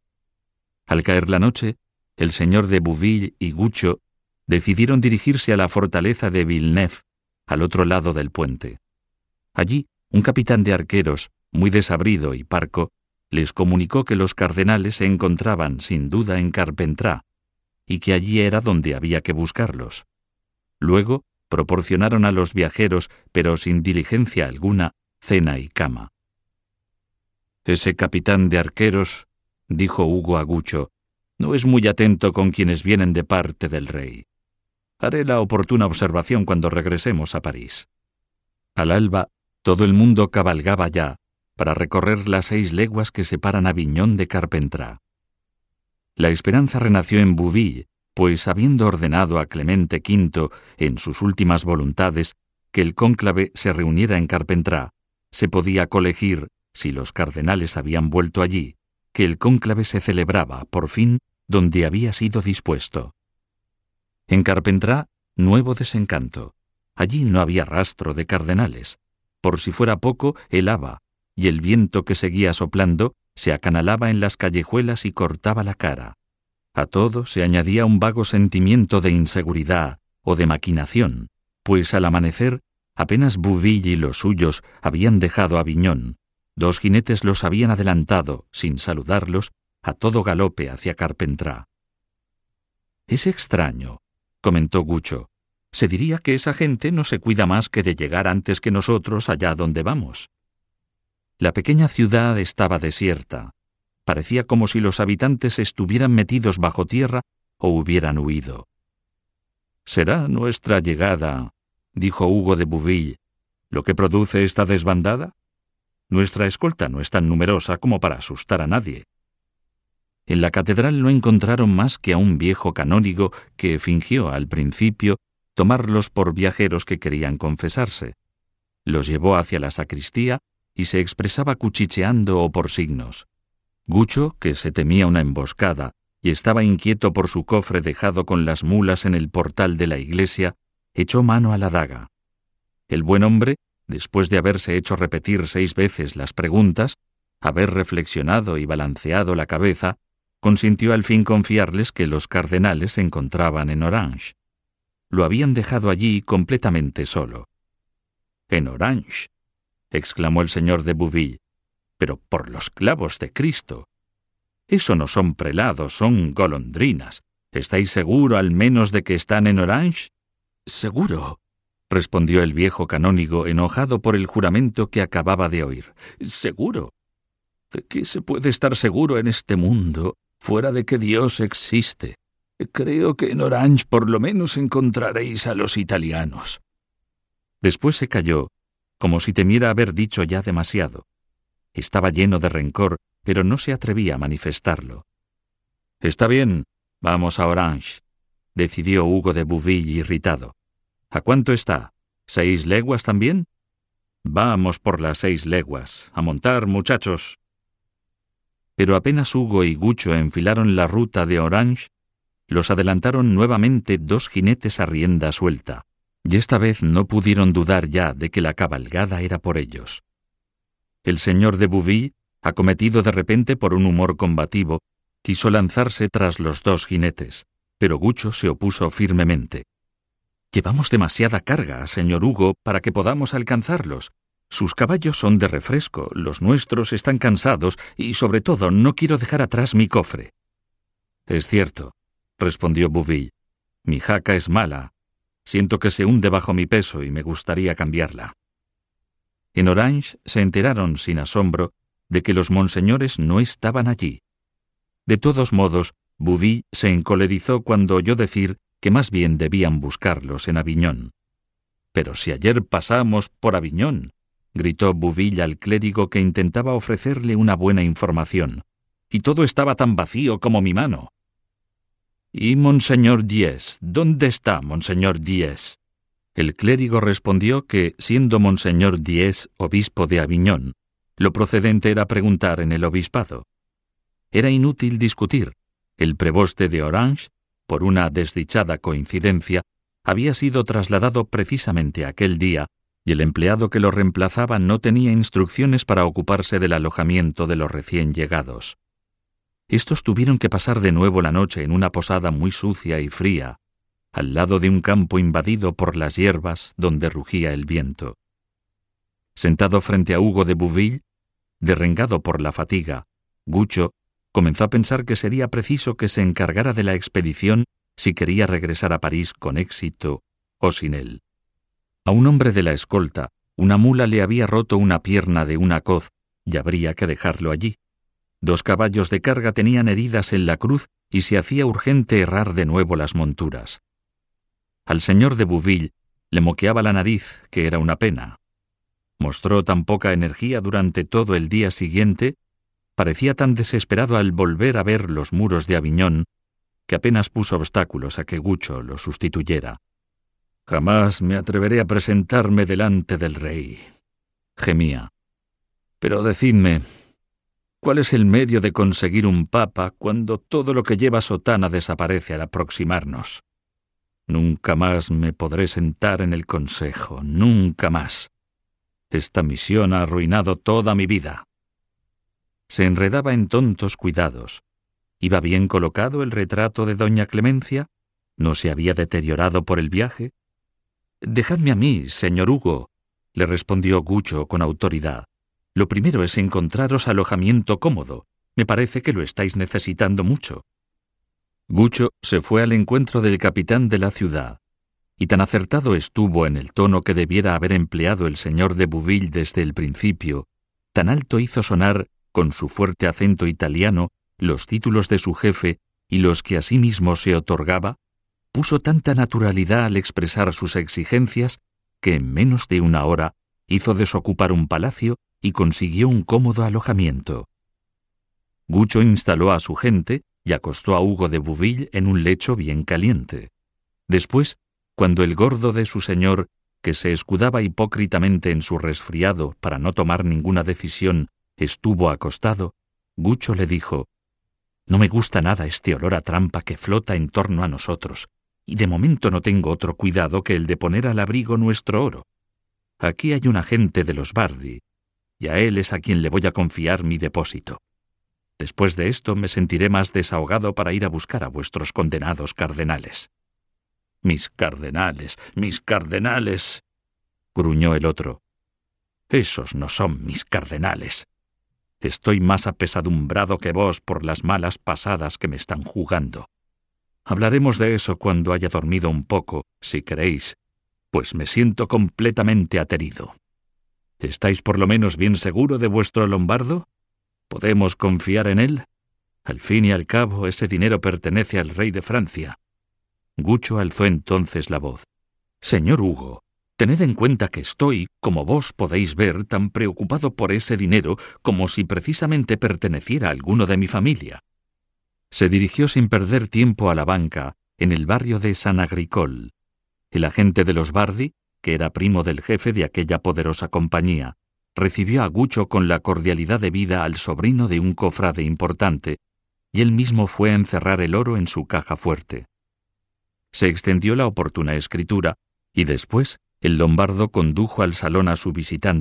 Al caer la noche, el señor de Bouville y Gucho decidieron dirigirse a la fortaleza de Villeneuve, al otro lado del puente. Allí, un capitán de arqueros, muy desabrido y parco, les comunicó que los cardenales se encontraban, sin duda, en Carpentrá, y que allí era donde había que buscarlos. Luego, proporcionaron a los viajeros, pero sin diligencia alguna, cena y cama. «Ese capitán de arqueros», dijo Ugo a Gucho, «no es muy atento con quienes vienen de parte del rey. Haré la oportuna observación cuando regresemos a París». Al alba, todo el mundo cabalgaba ya para recorrer las 6 leguas que separan Aviñón de Carpentrá. La esperanza renació en Bouville, pues habiendo ordenado a Clemente V, en sus últimas voluntades, que el cónclave se reuniera en Carpentrá, se podía colegir, si los cardenales habían vuelto allí, que el cónclave se celebraba, por fin, donde había sido dispuesto. En Carpentrá, nuevo desencanto. Allí no había rastro de cardenales. Por si fuera poco, helaba, y el viento que seguía soplando se acanalaba en las callejuelas y cortaba la cara. A todo se añadía un vago sentimiento de inseguridad o de maquinación, pues al amanecer, apenas Bouville y los suyos habían dejado Aviñón, 2 jinetes los habían adelantado, sin saludarlos, a todo galope hacia Carpentrá. «Es extraño», comentó Gucho. «Se diría que esa gente no se cuida más que de llegar antes que nosotros allá donde vamos». La pequeña ciudad estaba desierta. Parecía como si los habitantes estuvieran metidos bajo tierra o hubieran huido. «¿Será nuestra llegada», dijo Ugo de Bouville, «lo que produce esta desbandada? Nuestra escolta no es tan numerosa como para asustar a nadie». En la catedral no encontraron más que a un viejo canónigo que fingió al principio tomarlos por viajeros que querían confesarse. Los llevó hacia la sacristía y se expresaba cuchicheando o por signos. Gucho, que se temía una emboscada y estaba inquieto por su cofre dejado con las mulas en el portal de la iglesia, echó mano a la daga. El buen hombre, después de haberse hecho repetir 6 veces las preguntas, haber reflexionado y balanceado la cabeza, consintió al fin confiarles que los cardenales se encontraban en Orange. Lo habían dejado allí completamente solo. «¿En Orange?», exclamó el señor de Bouville. «Pero por los clavos de Cristo. Eso no son prelados, son golondrinas. ¿Estáis seguro al menos de que están en Orange?» «Seguro», respondió el viejo canónigo, enojado por el juramento que acababa de oír. «Seguro. ¿De qué se puede estar seguro en este mundo, fuera de que Dios existe? Creo que en Orange por lo menos encontraréis a los italianos». Después se calló, como si temiera haber dicho ya demasiado. Estaba lleno de rencor, pero no se atrevía a manifestarlo. «Está bien, vamos a Orange», decidió Ugo de Bouville irritado. «¿A cuánto está? ¿6 leguas también?» «Vamos por las 6 leguas. A montar, muchachos». Pero apenas Ugo y Gucho enfilaron la ruta de Orange, los adelantaron nuevamente 2 jinetes a rienda suelta, y esta vez no pudieron dudar ya de que la cabalgada era por ellos. El señor de Bouville, acometido de repente por un humor combativo, quiso lanzarse tras los dos jinetes, pero Gucho se opuso firmemente. «Llevamos demasiada carga, señor Hugo, para que podamos alcanzarlos. Sus caballos son de refresco, los nuestros están cansados y, sobre todo, no quiero dejar atrás mi cofre». «Es cierto», respondió Bouville. «Mi jaca es mala. Siento que se hunde bajo mi peso y me gustaría cambiarla». En Orange se enteraron sin asombro de que los monseñores no estaban allí. De todos modos, Bouville se encolerizó cuando oyó decir que más bien debían buscarlos en Aviñón. «Pero si ayer pasamos por Aviñón», gritó Bouville al clérigo que intentaba ofrecerle una buena información, «y todo estaba tan vacío como mi mano». «¿Y Monseñor Diez? ¿Dónde está Monseñor Diez?» El clérigo respondió que, siendo Monseñor Diez obispo de Aviñón, lo procedente era preguntar en el obispado. Era inútil discutir. El preboste de Orange, por una desdichada coincidencia, había sido trasladado precisamente aquel día, y el empleado que lo reemplazaba no tenía instrucciones para ocuparse del alojamiento de los recién llegados. Estos tuvieron que pasar de nuevo la noche en una posada muy sucia y fría, al lado de un campo invadido por las hierbas donde rugía el viento. Sentado frente a Hugo de Bouville, derrengado por la fatiga, Gucho comenzó a pensar que sería preciso que se encargara de la expedición si quería regresar a París con éxito o sin él. A un hombre de la escolta, una mula le había roto una pierna de una coz y habría que dejarlo allí. 2 caballos de carga tenían heridas en la cruz y se hacía urgente herrar de nuevo las monturas. Al señor de Bouville le moqueaba la nariz, que era una pena. Mostró tan poca energía durante todo el día siguiente, parecía tan desesperado al volver a ver los muros de Aviñón, que apenas puso obstáculos a que Gucho lo sustituyera. «Jamás me atreveré a presentarme delante del rey», gemía. «Pero decidme, ¿cuál es el medio de conseguir un papa cuando todo lo que lleva sotana desaparece al aproximarnos? Nunca más me podré sentar en el consejo, nunca más. Esta misión ha arruinado toda mi vida». Se enredaba en tontos cuidados. ¿Iba bien colocado el retrato de doña Clemencia? ¿No se había deteriorado por el viaje? «Dejadme a mí, señor Hugo», le respondió Gucho con autoridad. «Lo primero es encontraros alojamiento cómodo. Me parece que lo estáis necesitando mucho». Gucho se fue al encuentro del capitán de la ciudad, y tan acertado estuvo en el tono que debiera haber empleado el señor de Bouville desde el principio, tan alto hizo sonar, con su fuerte acento italiano, los títulos de su jefe y los que a sí mismo se otorgaba, puso tanta naturalidad al expresar sus exigencias, que en menos de una hora hizo desocupar un palacio y consiguió un cómodo alojamiento. Gucho instaló a su gente y acostó a Hugo de Bouville en un lecho bien caliente. Después, cuando el gordo de su señor, que se escudaba hipócritamente en su resfriado para no tomar ninguna decisión, estuvo acostado, Gucho le dijo: «No me gusta nada este olor a trampa que flota en torno a nosotros, y de momento no tengo otro cuidado que el de poner al abrigo nuestro oro. Aquí hay un agente de los Bardi, y a él es a quien le voy a confiar mi depósito. Después de esto me sentiré más desahogado para ir a buscar a vuestros condenados cardenales». «Mis cardenales, gruñó el otro. «Esos no son mis cardenales. Estoy más apesadumbrado que vos por las malas pasadas que me están jugando. Hablaremos de eso cuando haya dormido un poco, si queréis, pues me siento completamente aterido. ¿Estáis por lo menos bien seguro de vuestro lombardo? ¿Podemos confiar en él? Al fin y al cabo, ese dinero pertenece al rey de Francia». Gucho alzó entonces la voz. «Señor Hugo, tened en cuenta que estoy, como vos podéis ver, tan preocupado por ese dinero como si precisamente perteneciera a alguno de mi familia». Se dirigió sin perder tiempo a la banca, en el barrio de San Agricole. El agente de los Bardi, que era primo del jefe de aquella poderosa compañía, recibió a Gucho con la cordialidad debida al sobrino de un cofrade importante, y él mismo fue a encerrar el oro en su caja fuerte. Se extendió la oportuna escritura, y después el lombardo condujo al salón a su visitante,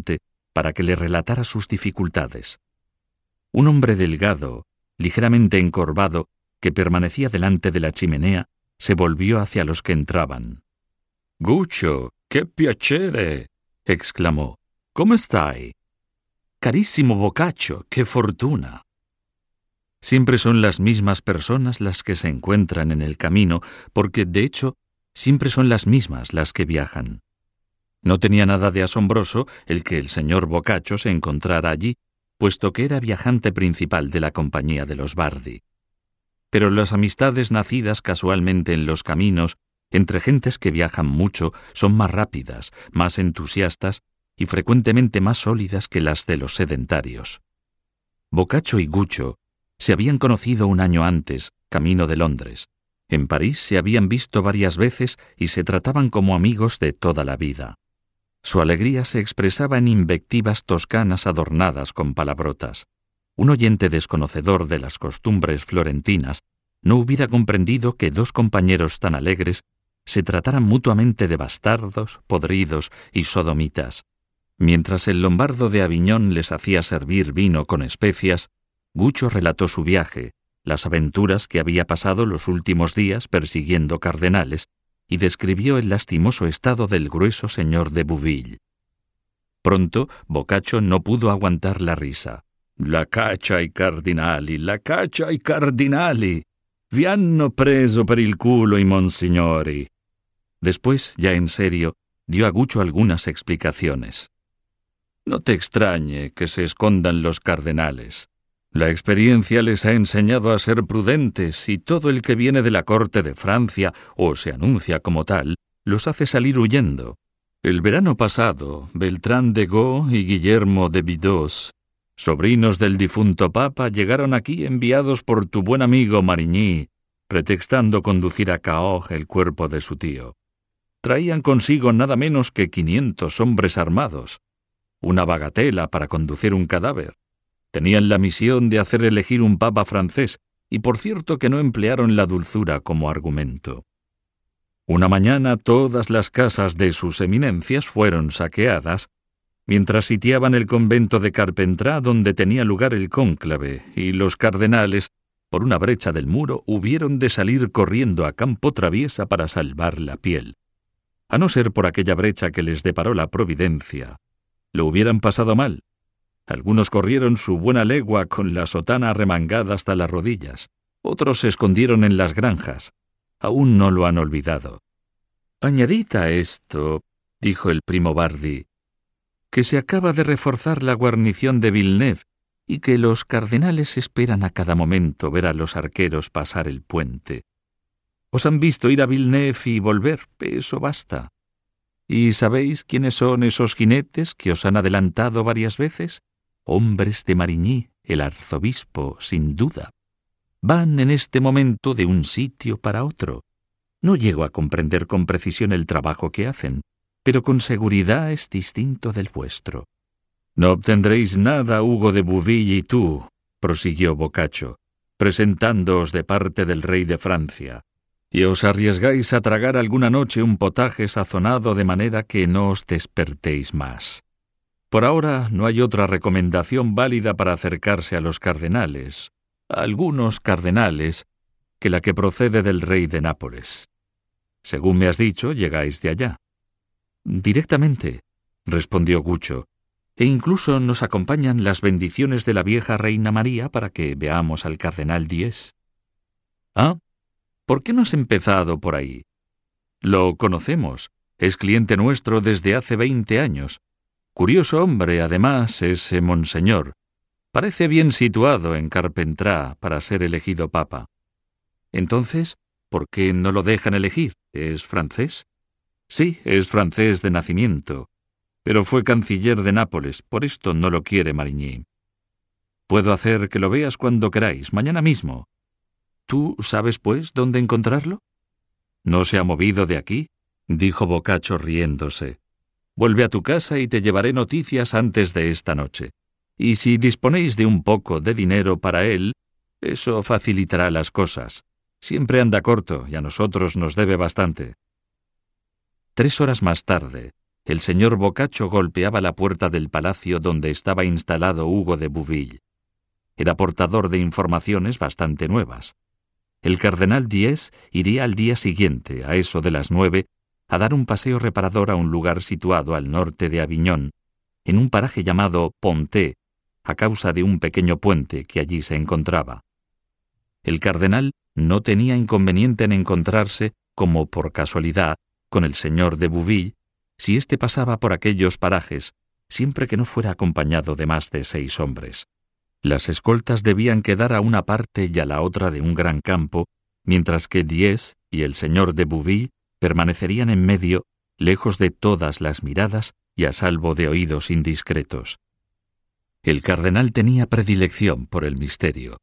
para que le relatara sus dificultades. Un hombre delgado, ligeramente encorvado, que permanecía delante de la chimenea, se volvió hacia los que entraban. «Guccio, che piacere!» exclamó. «¿Cómo stai?» «Carissimo Boccaccio, qué fortuna». Siempre son las mismas personas las que se encuentran en el camino, porque, de hecho, siempre son las mismas las que viajan. No tenía nada de asombroso el que el señor Boccaccio se encontrara allí, puesto que era viajante principal de la compañía de los Bardi. Pero las amistades nacidas casualmente en los caminos, entre gentes que viajan mucho, son más rápidas, más entusiastas y frecuentemente más sólidas que las de los sedentarios. Boccaccio y Guccio se habían conocido un año antes, camino de Londres. En París se habían visto varias veces y se trataban como amigos de toda la vida. Su alegría se expresaba en invectivas toscanas adornadas con palabrotas. Un oyente desconocedor de las costumbres florentinas no hubiera comprendido que dos compañeros tan alegres se trataran mutuamente de bastardos, podridos y sodomitas. Mientras el lombardo de Aviñón les hacía servir vino con especias, Guccio relató su viaje, las aventuras que había pasado los últimos días persiguiendo cardenales, y describió el lastimoso estado del grueso señor de Bouville. Pronto Boccaccio no pudo aguantar la risa. «La caccia ai cardinali, la caccia ai cardinali! Vi hanno preso per il culo i monsignori!» Después, ya en serio, dio a Guccio algunas explicaciones. «No te extrañe que se escondan los cardenales. La experiencia les ha enseñado a ser prudentes y todo el que viene de la corte de Francia o se anuncia como tal, los hace salir huyendo. El verano pasado, Beltrán de Gaux y Guillermo de Bidós, sobrinos del difunto papa, llegaron aquí enviados por tu buen amigo Marigny, pretextando conducir a Cahors el cuerpo de su tío. Traían consigo nada menos que 500 hombres armados, una bagatela para conducir un cadáver. Tenían la misión de hacer elegir un papa francés, y por cierto que no emplearon la dulzura como argumento. Una mañana todas las casas de sus eminencias fueron saqueadas, mientras sitiaban el convento de Carpentras donde tenía lugar el cónclave, y los cardenales, por una brecha del muro, hubieron de salir corriendo a campo traviesa para salvar la piel. A no ser por aquella brecha que les deparó la providencia, lo hubieran pasado mal. Algunos corrieron su buena legua con la sotana arremangada hasta las rodillas. Otros se escondieron en las granjas. Aún no lo han olvidado. «Añadid a esto», dijo el primo Bardi, «que se acaba de reforzar la guarnición de Villeneuve y que los cardenales esperan a cada momento ver a los arqueros pasar el puente. Os han visto ir a Villeneuve y volver, eso basta. ¿Y sabéis quiénes son esos jinetes que os han adelantado varias veces? Hombres de Marigny, el arzobispo, sin duda. Van en este momento de un sitio para otro. No llego a comprender con precisión el trabajo que hacen, pero con seguridad es distinto del vuestro». «No obtendréis nada, Hugo de Bouville y tú», prosiguió Boccaccio, «presentándoos de parte del rey de Francia, y os arriesgáis a tragar alguna noche un potaje sazonado de manera que no os despertéis más. Por ahora no hay otra recomendación válida para acercarse a los cardenales, a algunos cardenales, que la que procede del rey de Nápoles. Según me has dicho, llegáis de allá». «Directamente», respondió Guccio, «e incluso nos acompañan las bendiciones de la vieja reina María para que veamos al cardenal Diez». «Ah, ¿por qué no has empezado por ahí? Lo conocemos, es cliente nuestro desde hace 20 años. Curioso hombre, además, ese monseñor. Parece bien situado en Carpentras para ser elegido papa». «Entonces, ¿por qué no lo dejan elegir? ¿Es francés?» «Sí, es francés de nacimiento, pero fue canciller de Nápoles, por esto no lo quiere Marigny. Puedo hacer que lo veas cuando queráis, mañana mismo. ¿Tú sabes, pues, dónde encontrarlo?» «No se ha movido de aquí», dijo Boccaccio riéndose. «Vuelve a tu casa y te llevaré noticias antes de esta noche. Y si disponéis de un poco de dinero para él, eso facilitará las cosas. Siempre anda corto y a nosotros nos debe bastante». 3 horas más tarde, el señor Boccaccio golpeaba la puerta del palacio donde estaba instalado Hugo de Bouville. Era portador de informaciones bastante nuevas. El cardenal Diez iría al día siguiente, a eso de las 9, a dar un paseo reparador a un lugar situado al norte de Aviñón, en un paraje llamado Pontet, a causa de un pequeño puente que allí se encontraba. El cardenal no tenía inconveniente en encontrarse, como por casualidad, con el señor de Bouville, si éste pasaba por aquellos parajes, siempre que no fuera acompañado de más de 6 hombres. Las escoltas debían quedar a una parte y a la otra de un gran campo, mientras que Diez y el señor de Bouville permanecerían en medio, lejos de todas las miradas y a salvo de oídos indiscretos. El cardenal tenía predilección por el misterio.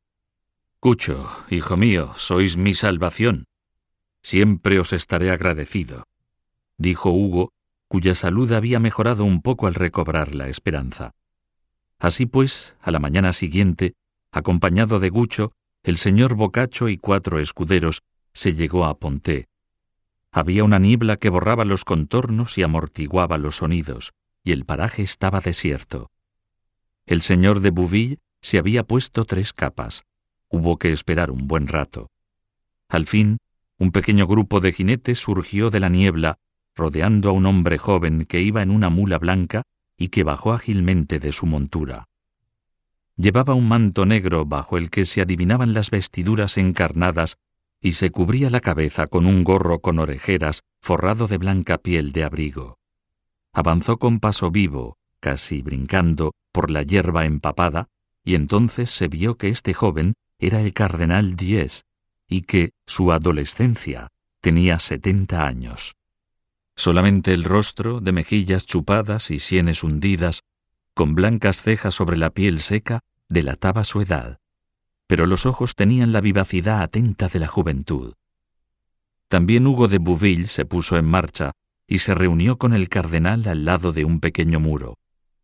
«Cucho, hijo mío, sois mi salvación. Siempre os estaré agradecido», dijo Hugo, cuya salud había mejorado un poco al recobrar la esperanza. Así pues, a la mañana siguiente, acompañado de Gucho, el señor Boccaccio y 4 escuderos, se llegó a Pontet. Había una niebla que borraba los contornos y amortiguaba los sonidos, y el paraje estaba desierto. El señor de Bouville se había puesto 3 capas. Hubo que esperar un buen rato. Al fin, un pequeño grupo de jinetes surgió de la niebla, rodeando a un hombre joven que iba en una mula blanca y que bajó ágilmente de su montura. Llevaba un manto negro bajo el que se adivinaban las vestiduras encarnadas y se cubría la cabeza con un gorro con orejeras forrado de blanca piel de abrigo. Avanzó con paso vivo, casi brincando, por la hierba empapada, y entonces se vio que este joven era el cardenal Diez y que su adolescencia tenía 70 años. Solamente el rostro, de mejillas chupadas y sienes hundidas, con blancas cejas sobre la piel seca, delataba su edad, pero los ojos tenían la vivacidad atenta de la juventud. También Hugo de Bouville se puso en marcha y se reunió con el cardenal al lado de un pequeño muro.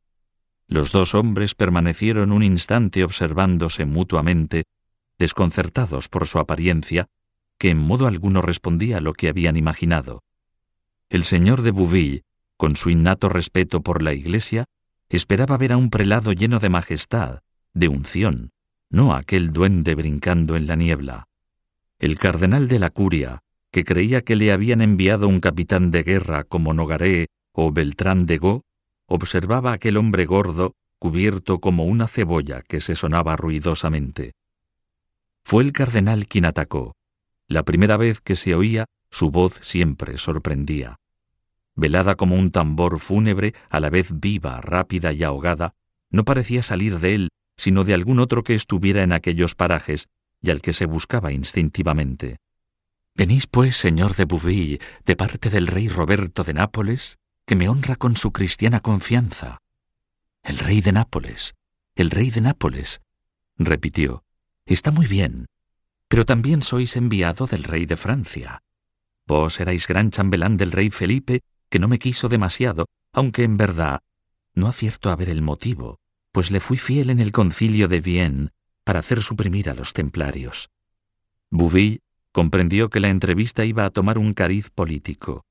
Los 2 hombres permanecieron un instante observándose mutuamente, desconcertados por su apariencia, que en modo alguno respondía a lo que habían imaginado. El señor de Bouville, con su innato respeto por la Iglesia, esperaba ver a un prelado lleno de majestad, de unción, no a aquel duende brincando en la niebla. El cardenal de la Curia, que creía que le habían enviado un capitán de guerra como Nogaret o Beltrán de Gaulle, observaba a aquel hombre gordo, cubierto como una cebolla que se sonaba ruidosamente. Fue el cardenal quien atacó. La primera vez que se oía, su voz siempre sorprendía. Velada como un tambor fúnebre, a la vez viva, rápida y ahogada, no parecía salir de él, sino de algún otro que estuviera en aquellos parajes y al que se buscaba instintivamente. «Venís, pues, señor de Bouville, de parte del rey Roberto de Nápoles, que me honra con su cristiana confianza». «El rey de Nápoles, el rey de Nápoles», repitió. «Está muy bien, pero también sois enviado del rey de Francia. Vos erais gran chambelán del rey Felipe, que no me quiso demasiado, aunque en verdad no acierto a ver el motivo, pues le fui fiel en el concilio de Vienne para hacer suprimir a los templarios». Bouville comprendió que la entrevista iba a tomar un cariz político.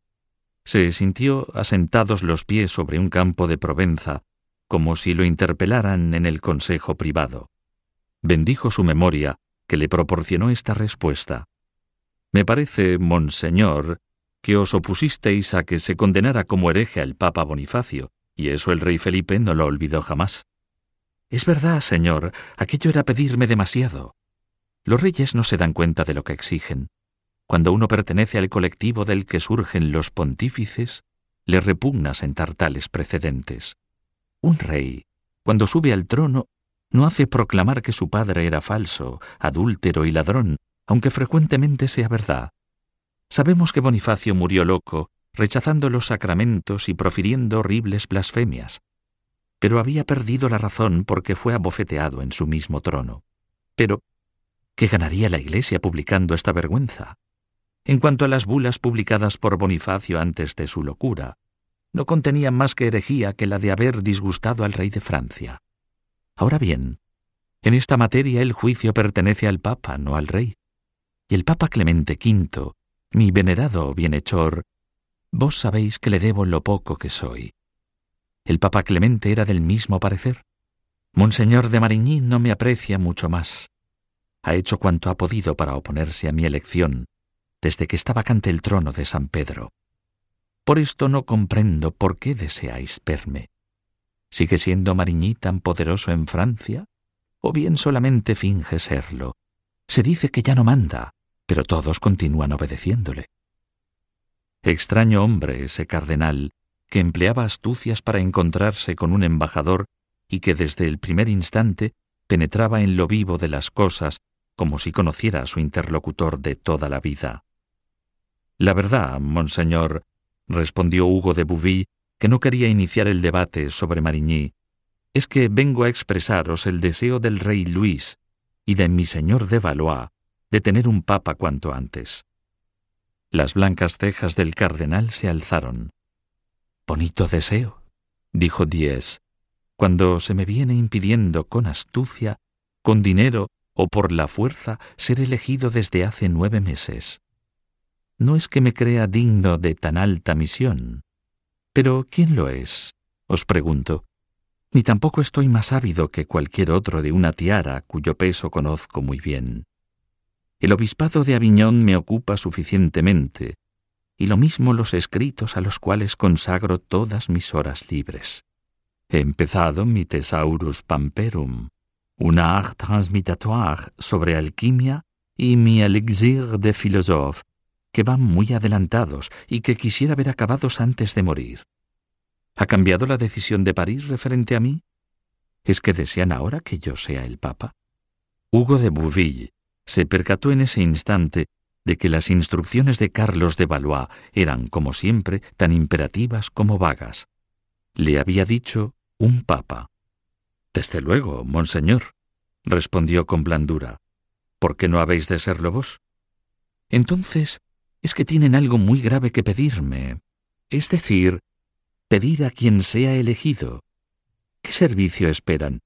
Se sintió asentados los pies sobre un campo de Provenza, como si lo interpelaran en el consejo privado. Bendijo su memoria, que le proporcionó esta respuesta. «Me parece, monseñor, que os opusisteis a que se condenara como hereje al Papa Bonifacio, y eso el rey Felipe no lo olvidó jamás». «Es verdad, señor, aquello era pedirme demasiado. Los reyes no se dan cuenta de lo que exigen. Cuando uno pertenece al colectivo del que surgen los pontífices, le repugna sentar tales precedentes. Un rey, cuando sube al trono, no hace proclamar que su padre era falso, adúltero y ladrón, aunque frecuentemente sea verdad. Sabemos que Bonifacio murió loco, rechazando los sacramentos y profiriendo horribles blasfemias. Pero había perdido la razón porque fue abofeteado en su mismo trono. Pero, ¿qué ganaría la Iglesia publicando esta vergüenza? En cuanto a las bulas publicadas por Bonifacio antes de su locura, no contenían más que herejía que la de haber disgustado al rey de Francia. Ahora bien, en esta materia el juicio pertenece al Papa, no al rey. Y el Papa Clemente V, mi venerado bienhechor, Vos sabéis que le debo lo poco que soy. El Papa Clemente era del mismo parecer. Monseñor de Marigny no me aprecia mucho más. Ha hecho cuanto ha podido para oponerse a mi elección, desde que está vacante el trono de San Pedro. Por esto no comprendo por qué deseáis verme. ¿Sigue siendo Marigny tan poderoso en Francia? ¿O bien solamente finge serlo? Se dice que ya no manda, pero todos continúan obedeciéndole. Extraño hombre ese cardenal, que empleaba astucias para encontrarse con un embajador y que desde el primer instante penetraba en lo vivo de las cosas como si conociera a su interlocutor de toda la vida. La verdad, monseñor, respondió Hugo de Bouville, que no quería iniciar el debate sobre Marigny, es que vengo a expresaros el deseo del rey Luis y de mi señor de Valois de tener un papa cuanto antes. Las blancas cejas del cardenal se alzaron. «Bonito deseo», dijo Diez, «cuando se me viene impidiendo con astucia, con dinero o por la fuerza ser elegido desde hace 9 meses. No es que me crea digno de tan alta misión. Pero ¿quién lo es?, os pregunto. Ni tampoco estoy más ávido que cualquier otro de una tiara cuyo peso conozco muy bien. El obispado de Aviñón me ocupa suficientemente, y lo mismo los escritos a los cuales consagro todas mis horas libres. He empezado mi Thesaurus Pamperum, una art transmutatoire sobre alquimia y mi Elixir de Philosophe, que van muy adelantados y que quisiera ver acabados antes de morir. ¿Ha cambiado la decisión de París referente a mí? ¿Es que desean ahora que yo sea el Papa? Hugo de Bouville se percató en ese instante de que las instrucciones de Carlos de Valois eran, como siempre, tan imperativas como vagas. Le había dicho un papa. «Desde luego, monseñor», respondió con blandura. «¿Por qué no habéis de serlo vos?» «Entonces, es que tienen algo muy grave que pedirme, es decir, pedir a quien sea elegido. ¿Qué servicio esperan?»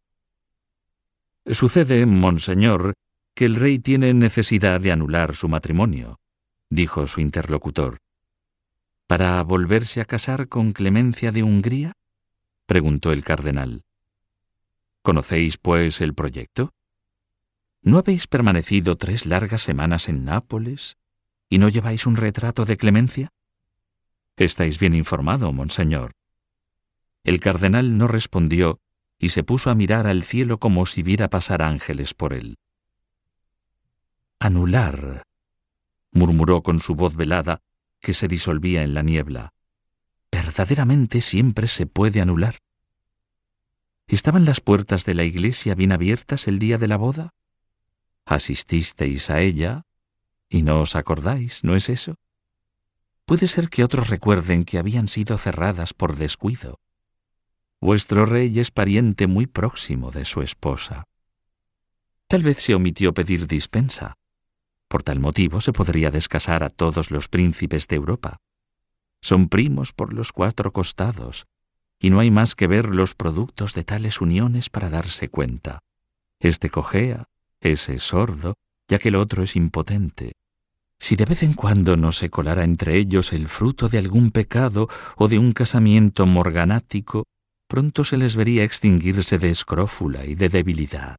«Sucede, monseñor, que el rey tiene necesidad de anular su matrimonio», dijo su interlocutor. «¿Para volverse a casar con Clemencia de Hungría?», preguntó el cardenal. «¿Conocéis, pues, el proyecto? ¿No habéis permanecido 3 largas semanas en Nápoles y no lleváis un retrato de Clemencia? Estáis bien informado, monseñor». El cardenal no respondió y se puso a mirar al cielo como si viera pasar ángeles por él. «Anular», murmuró con su voz velada, que se disolvía en la niebla. «¿Verdaderamente siempre se puede anular? ¿Estaban las puertas de la iglesia bien abiertas el día de la boda? Asististeis a ella y no os acordáis, ¿no es eso? Puede ser que otros recuerden que habían sido cerradas por descuido. Vuestro rey es pariente muy próximo de su esposa. Tal vez se omitió pedir dispensa. Por tal motivo se podría descasar a todos los príncipes de Europa. Son primos por los 4 costados, y no hay más que ver los productos de tales uniones para darse cuenta. Este cojea, ese es sordo, ya que el otro es impotente. Si de vez en cuando no se colara entre ellos el fruto de algún pecado o de un casamiento morganático, pronto se les vería extinguirse de escrófula y de debilidad.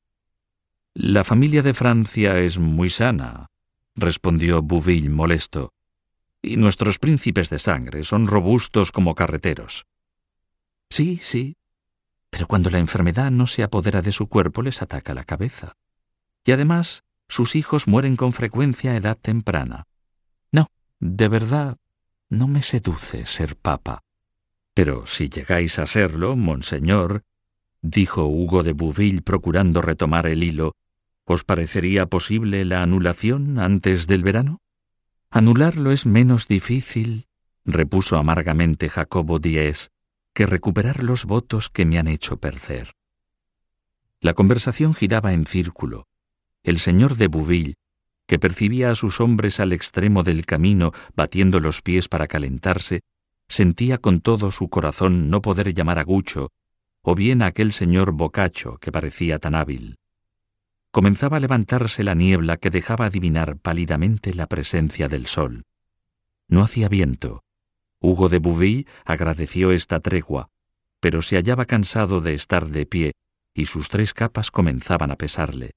«La familia de Francia es muy sana», respondió Bouville molesto, «y nuestros príncipes de sangre son robustos como carreteros». «Sí, sí, pero cuando la enfermedad no se apodera de su cuerpo les ataca la cabeza. Y además, sus hijos mueren con frecuencia a edad temprana. No, de verdad, no me seduce ser papa». «Pero si llegáis a serlo, monseñor», dijo Hugo de Bouville procurando retomar el hilo, ¿os parecería posible la anulación antes del verano? «Anularlo es menos difícil», repuso amargamente Jacobo Díez, «que recuperar los votos que me han hecho perder». La conversación giraba en círculo. El señor de Bouville, que percibía a sus hombres al extremo del camino batiendo los pies para calentarse, sentía con todo su corazón no poder llamar a Gucho, o bien a aquel señor Boccaccio que parecía tan hábil. Comenzaba a levantarse la niebla que dejaba adivinar pálidamente la presencia del sol. No hacía viento, Hugo de Bouville agradeció esta tregua, pero se hallaba cansado de estar de pie y sus 3 capas comenzaban a pesarle.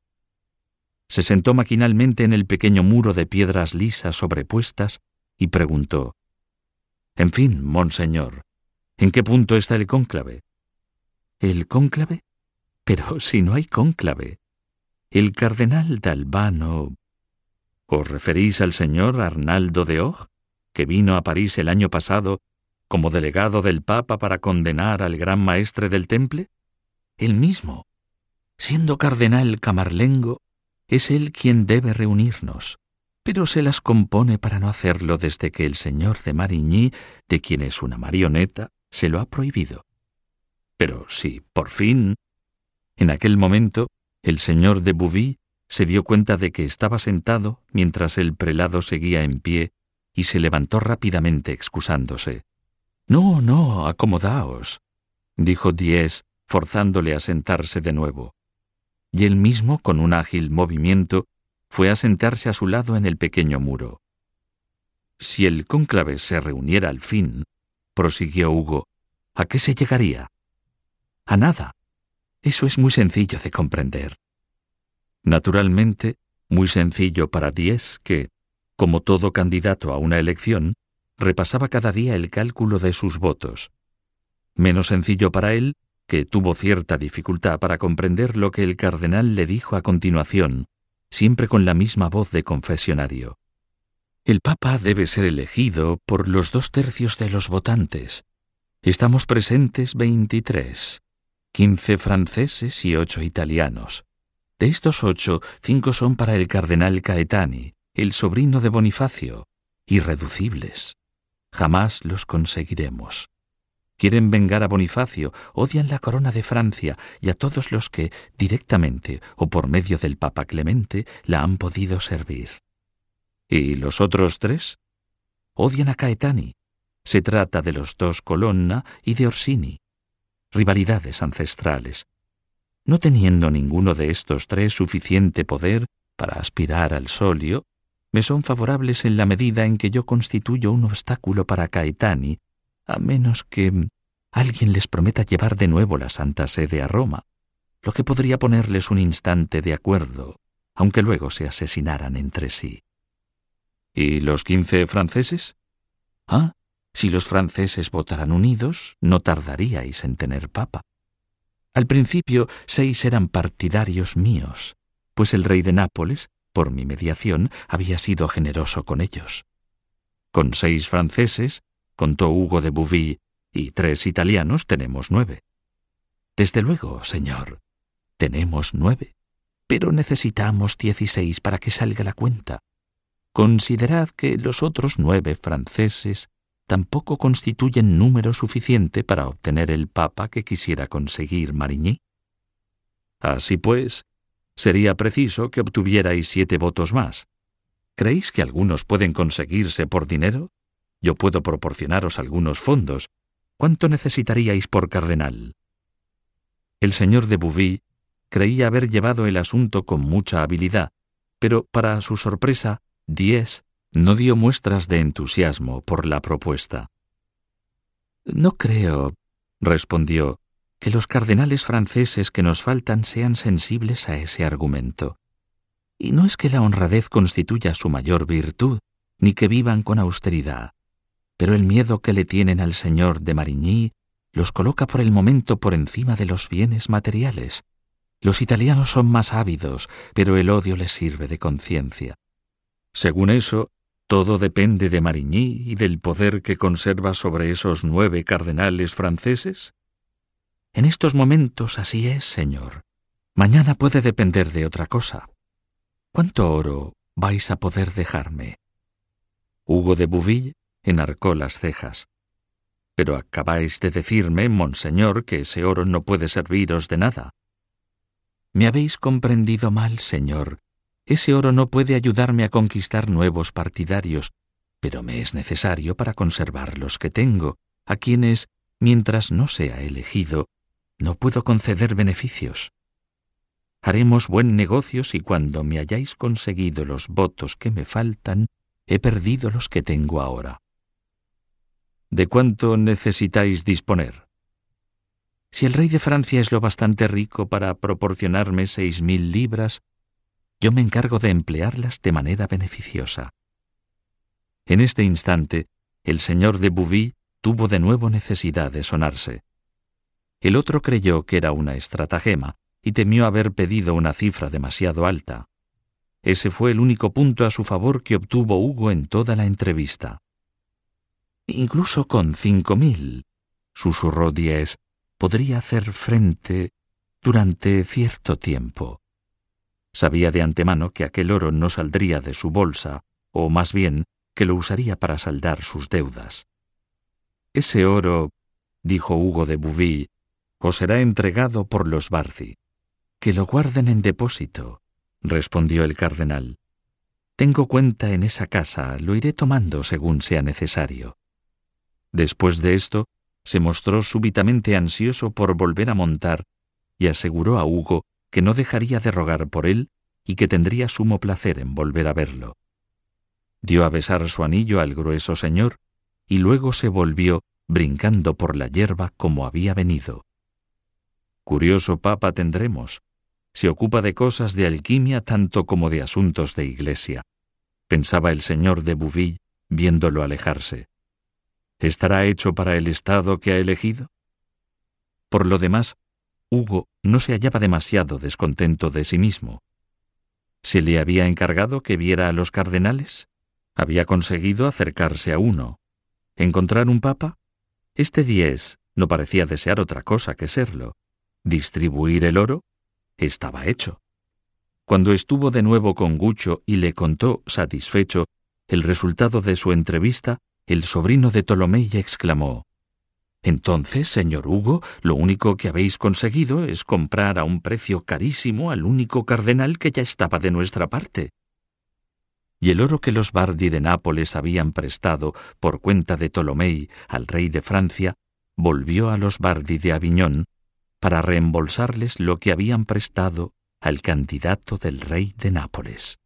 Se sentó maquinalmente en el pequeño muro de piedras lisas sobrepuestas y preguntó: «En fin, monseñor, ¿en qué punto está el cónclave?» «¿El cónclave? Pero si no hay cónclave. El cardenal d'Albano...» «¿Os referís al señor Arnaldo de Hog, que vino a París el año pasado como delegado del Papa para condenar al gran maestre del Temple?» «El mismo. Siendo cardenal camarlengo, es él quien debe reunirnos, pero se las compone para no hacerlo desde que el señor de Marigny, de quien es una marioneta, se lo ha prohibido». «Pero si, por fin...» En aquel momento, el señor de Bouville se dio cuenta de que estaba sentado mientras el prelado seguía en pie y se levantó rápidamente excusándose. «No, no, acomodaos», dijo Diez, forzándole a sentarse de nuevo. Y él mismo, con un ágil movimiento, fue a sentarse a su lado en el pequeño muro. «Si el cónclave se reuniera al fin», prosiguió Hugo, «¿a qué se llegaría?» «A nada. Eso es muy sencillo de comprender». Naturalmente, muy sencillo para Diez, que, como todo candidato a una elección, repasaba cada día el cálculo de sus votos. Menos sencillo para él, que tuvo cierta dificultad para comprender lo que el cardenal le dijo a continuación, siempre con la misma voz de confesionario. «El Papa debe ser elegido por los 2/3 de los votantes. Estamos presentes 23, 15 franceses y 8 italianos. De estos 8, 5 son para el cardenal Caetani, el sobrino de Bonifacio, irreducibles. Jamás los conseguiremos. Quieren vengar a Bonifacio, odian la corona de Francia y a todos los que, directamente o por medio del Papa Clemente, la han podido servir. ¿Y los otros 3? Odian a Caetani. Se trata de los 2 Colonna y de Orsini. Rivalidades ancestrales. No teniendo ninguno de estos 3 suficiente poder para aspirar al solio, me son favorables en la medida en que yo constituyo un obstáculo para Caetani, a menos que alguien les prometa llevar de nuevo la Santa Sede a Roma, lo que podría ponerles un instante de acuerdo, aunque luego se asesinaran entre sí». «¿Y los 15 franceses?» «Ah, si los franceses votaran unidos, no tardaríais en tener papa. Al principio 6 eran partidarios míos, pues el rey de Nápoles, por mi mediación, había sido generoso con ellos. Con 6 franceses, contó Hugo de Bouville, y 3 italianos, tenemos 9. Desde luego, señor, tenemos 9, pero necesitamos 16 para que salga la cuenta. Considerad que los otros 9 franceses tampoco constituyen número suficiente para obtener el papa que quisiera conseguir Marigny. Así pues, sería preciso que obtuvierais 7 votos más. ¿Creéis que algunos pueden conseguirse por dinero? Yo puedo proporcionaros algunos fondos. ¿Cuánto necesitaríais por cardenal? El señor de Bouville creía haber llevado el asunto con mucha habilidad, pero para su sorpresa, Diez no dio muestras de entusiasmo por la propuesta. «No creo», respondió, «que los cardenales franceses que nos faltan sean sensibles a ese argumento. Y no es que la honradez constituya su mayor virtud, ni que vivan con austeridad, pero el miedo que le tienen al señor de Marigny los coloca por el momento por encima de los bienes materiales. Los italianos son más ávidos, pero el odio les sirve de conciencia. Según eso, todo depende de Marigny y del poder que conserva sobre esos 9 cardenales franceses». «En estos momentos así es, señor. Mañana puede depender de otra cosa. ¿Cuánto oro vais a poder dejarme?» Hugo de Bouville enarcó las cejas. «Pero acabáis de decirme, monseñor, que ese oro no puede serviros de nada». «Me habéis comprendido mal, señor. Ese oro no puede ayudarme a conquistar nuevos partidarios, pero me es necesario para conservar los que tengo, a quienes, mientras no sea elegido, no puedo conceder beneficios. Haremos buen negocio si cuando me hayáis conseguido los votos que me faltan, he perdido los que tengo ahora». ¿De cuánto necesitáis disponer? Si el rey de Francia es lo bastante rico para proporcionarme 6.000 libras, yo me encargo de emplearlas de manera beneficiosa. En este instante, el señor de Bouvy tuvo de nuevo necesidad de sonarse. El otro creyó que era una estratagema y temió haber pedido una cifra demasiado alta. Ese fue el único punto a su favor que obtuvo Hugo en toda la entrevista. «Incluso con 5.000», susurró Diez, «podría hacer frente durante cierto tiempo». Sabía de antemano que aquel oro no saldría de su bolsa, o más bien, que lo usaría para saldar sus deudas. «Ese oro», dijo Hugo de Bouvy, «os será entregado por los Bardi». «Que lo guarden en depósito», respondió el cardenal. «Tengo cuenta en esa casa, lo iré tomando según sea necesario». Después de esto, se mostró súbitamente ansioso por volver a montar y aseguró a Hugo que no dejaría de rogar por él y que tendría sumo placer en volver a verlo. Dio a besar su anillo al grueso señor y luego se volvió, brincando por la hierba como había venido. «Curioso papa tendremos. Se ocupa de cosas de alquimia tanto como de asuntos de iglesia», pensaba el señor de Bouvy, viéndolo alejarse. ¿Estará hecho para el estado que ha elegido? Por lo demás, Hugo no se hallaba demasiado descontento de sí mismo. ¿Se le había encargado que viera a los cardenales? Había conseguido acercarse a uno. ¿Encontrar un papa? Este Diez no parecía desear otra cosa que serlo. ¿Distribuir el oro? Estaba hecho. Cuando estuvo de nuevo con Gucho y le contó, satisfecho, el resultado de su entrevista, el sobrino de Tolomei exclamó: «Entonces, señor Hugo, lo único que habéis conseguido es comprar a un precio carísimo al único cardenal que ya estaba de nuestra parte». Y el oro que los Bardi de Nápoles habían prestado por cuenta de Tolomei al rey de Francia volvió a los Bardi de Aviñón para reembolsarles lo que habían prestado al candidato del rey de Nápoles.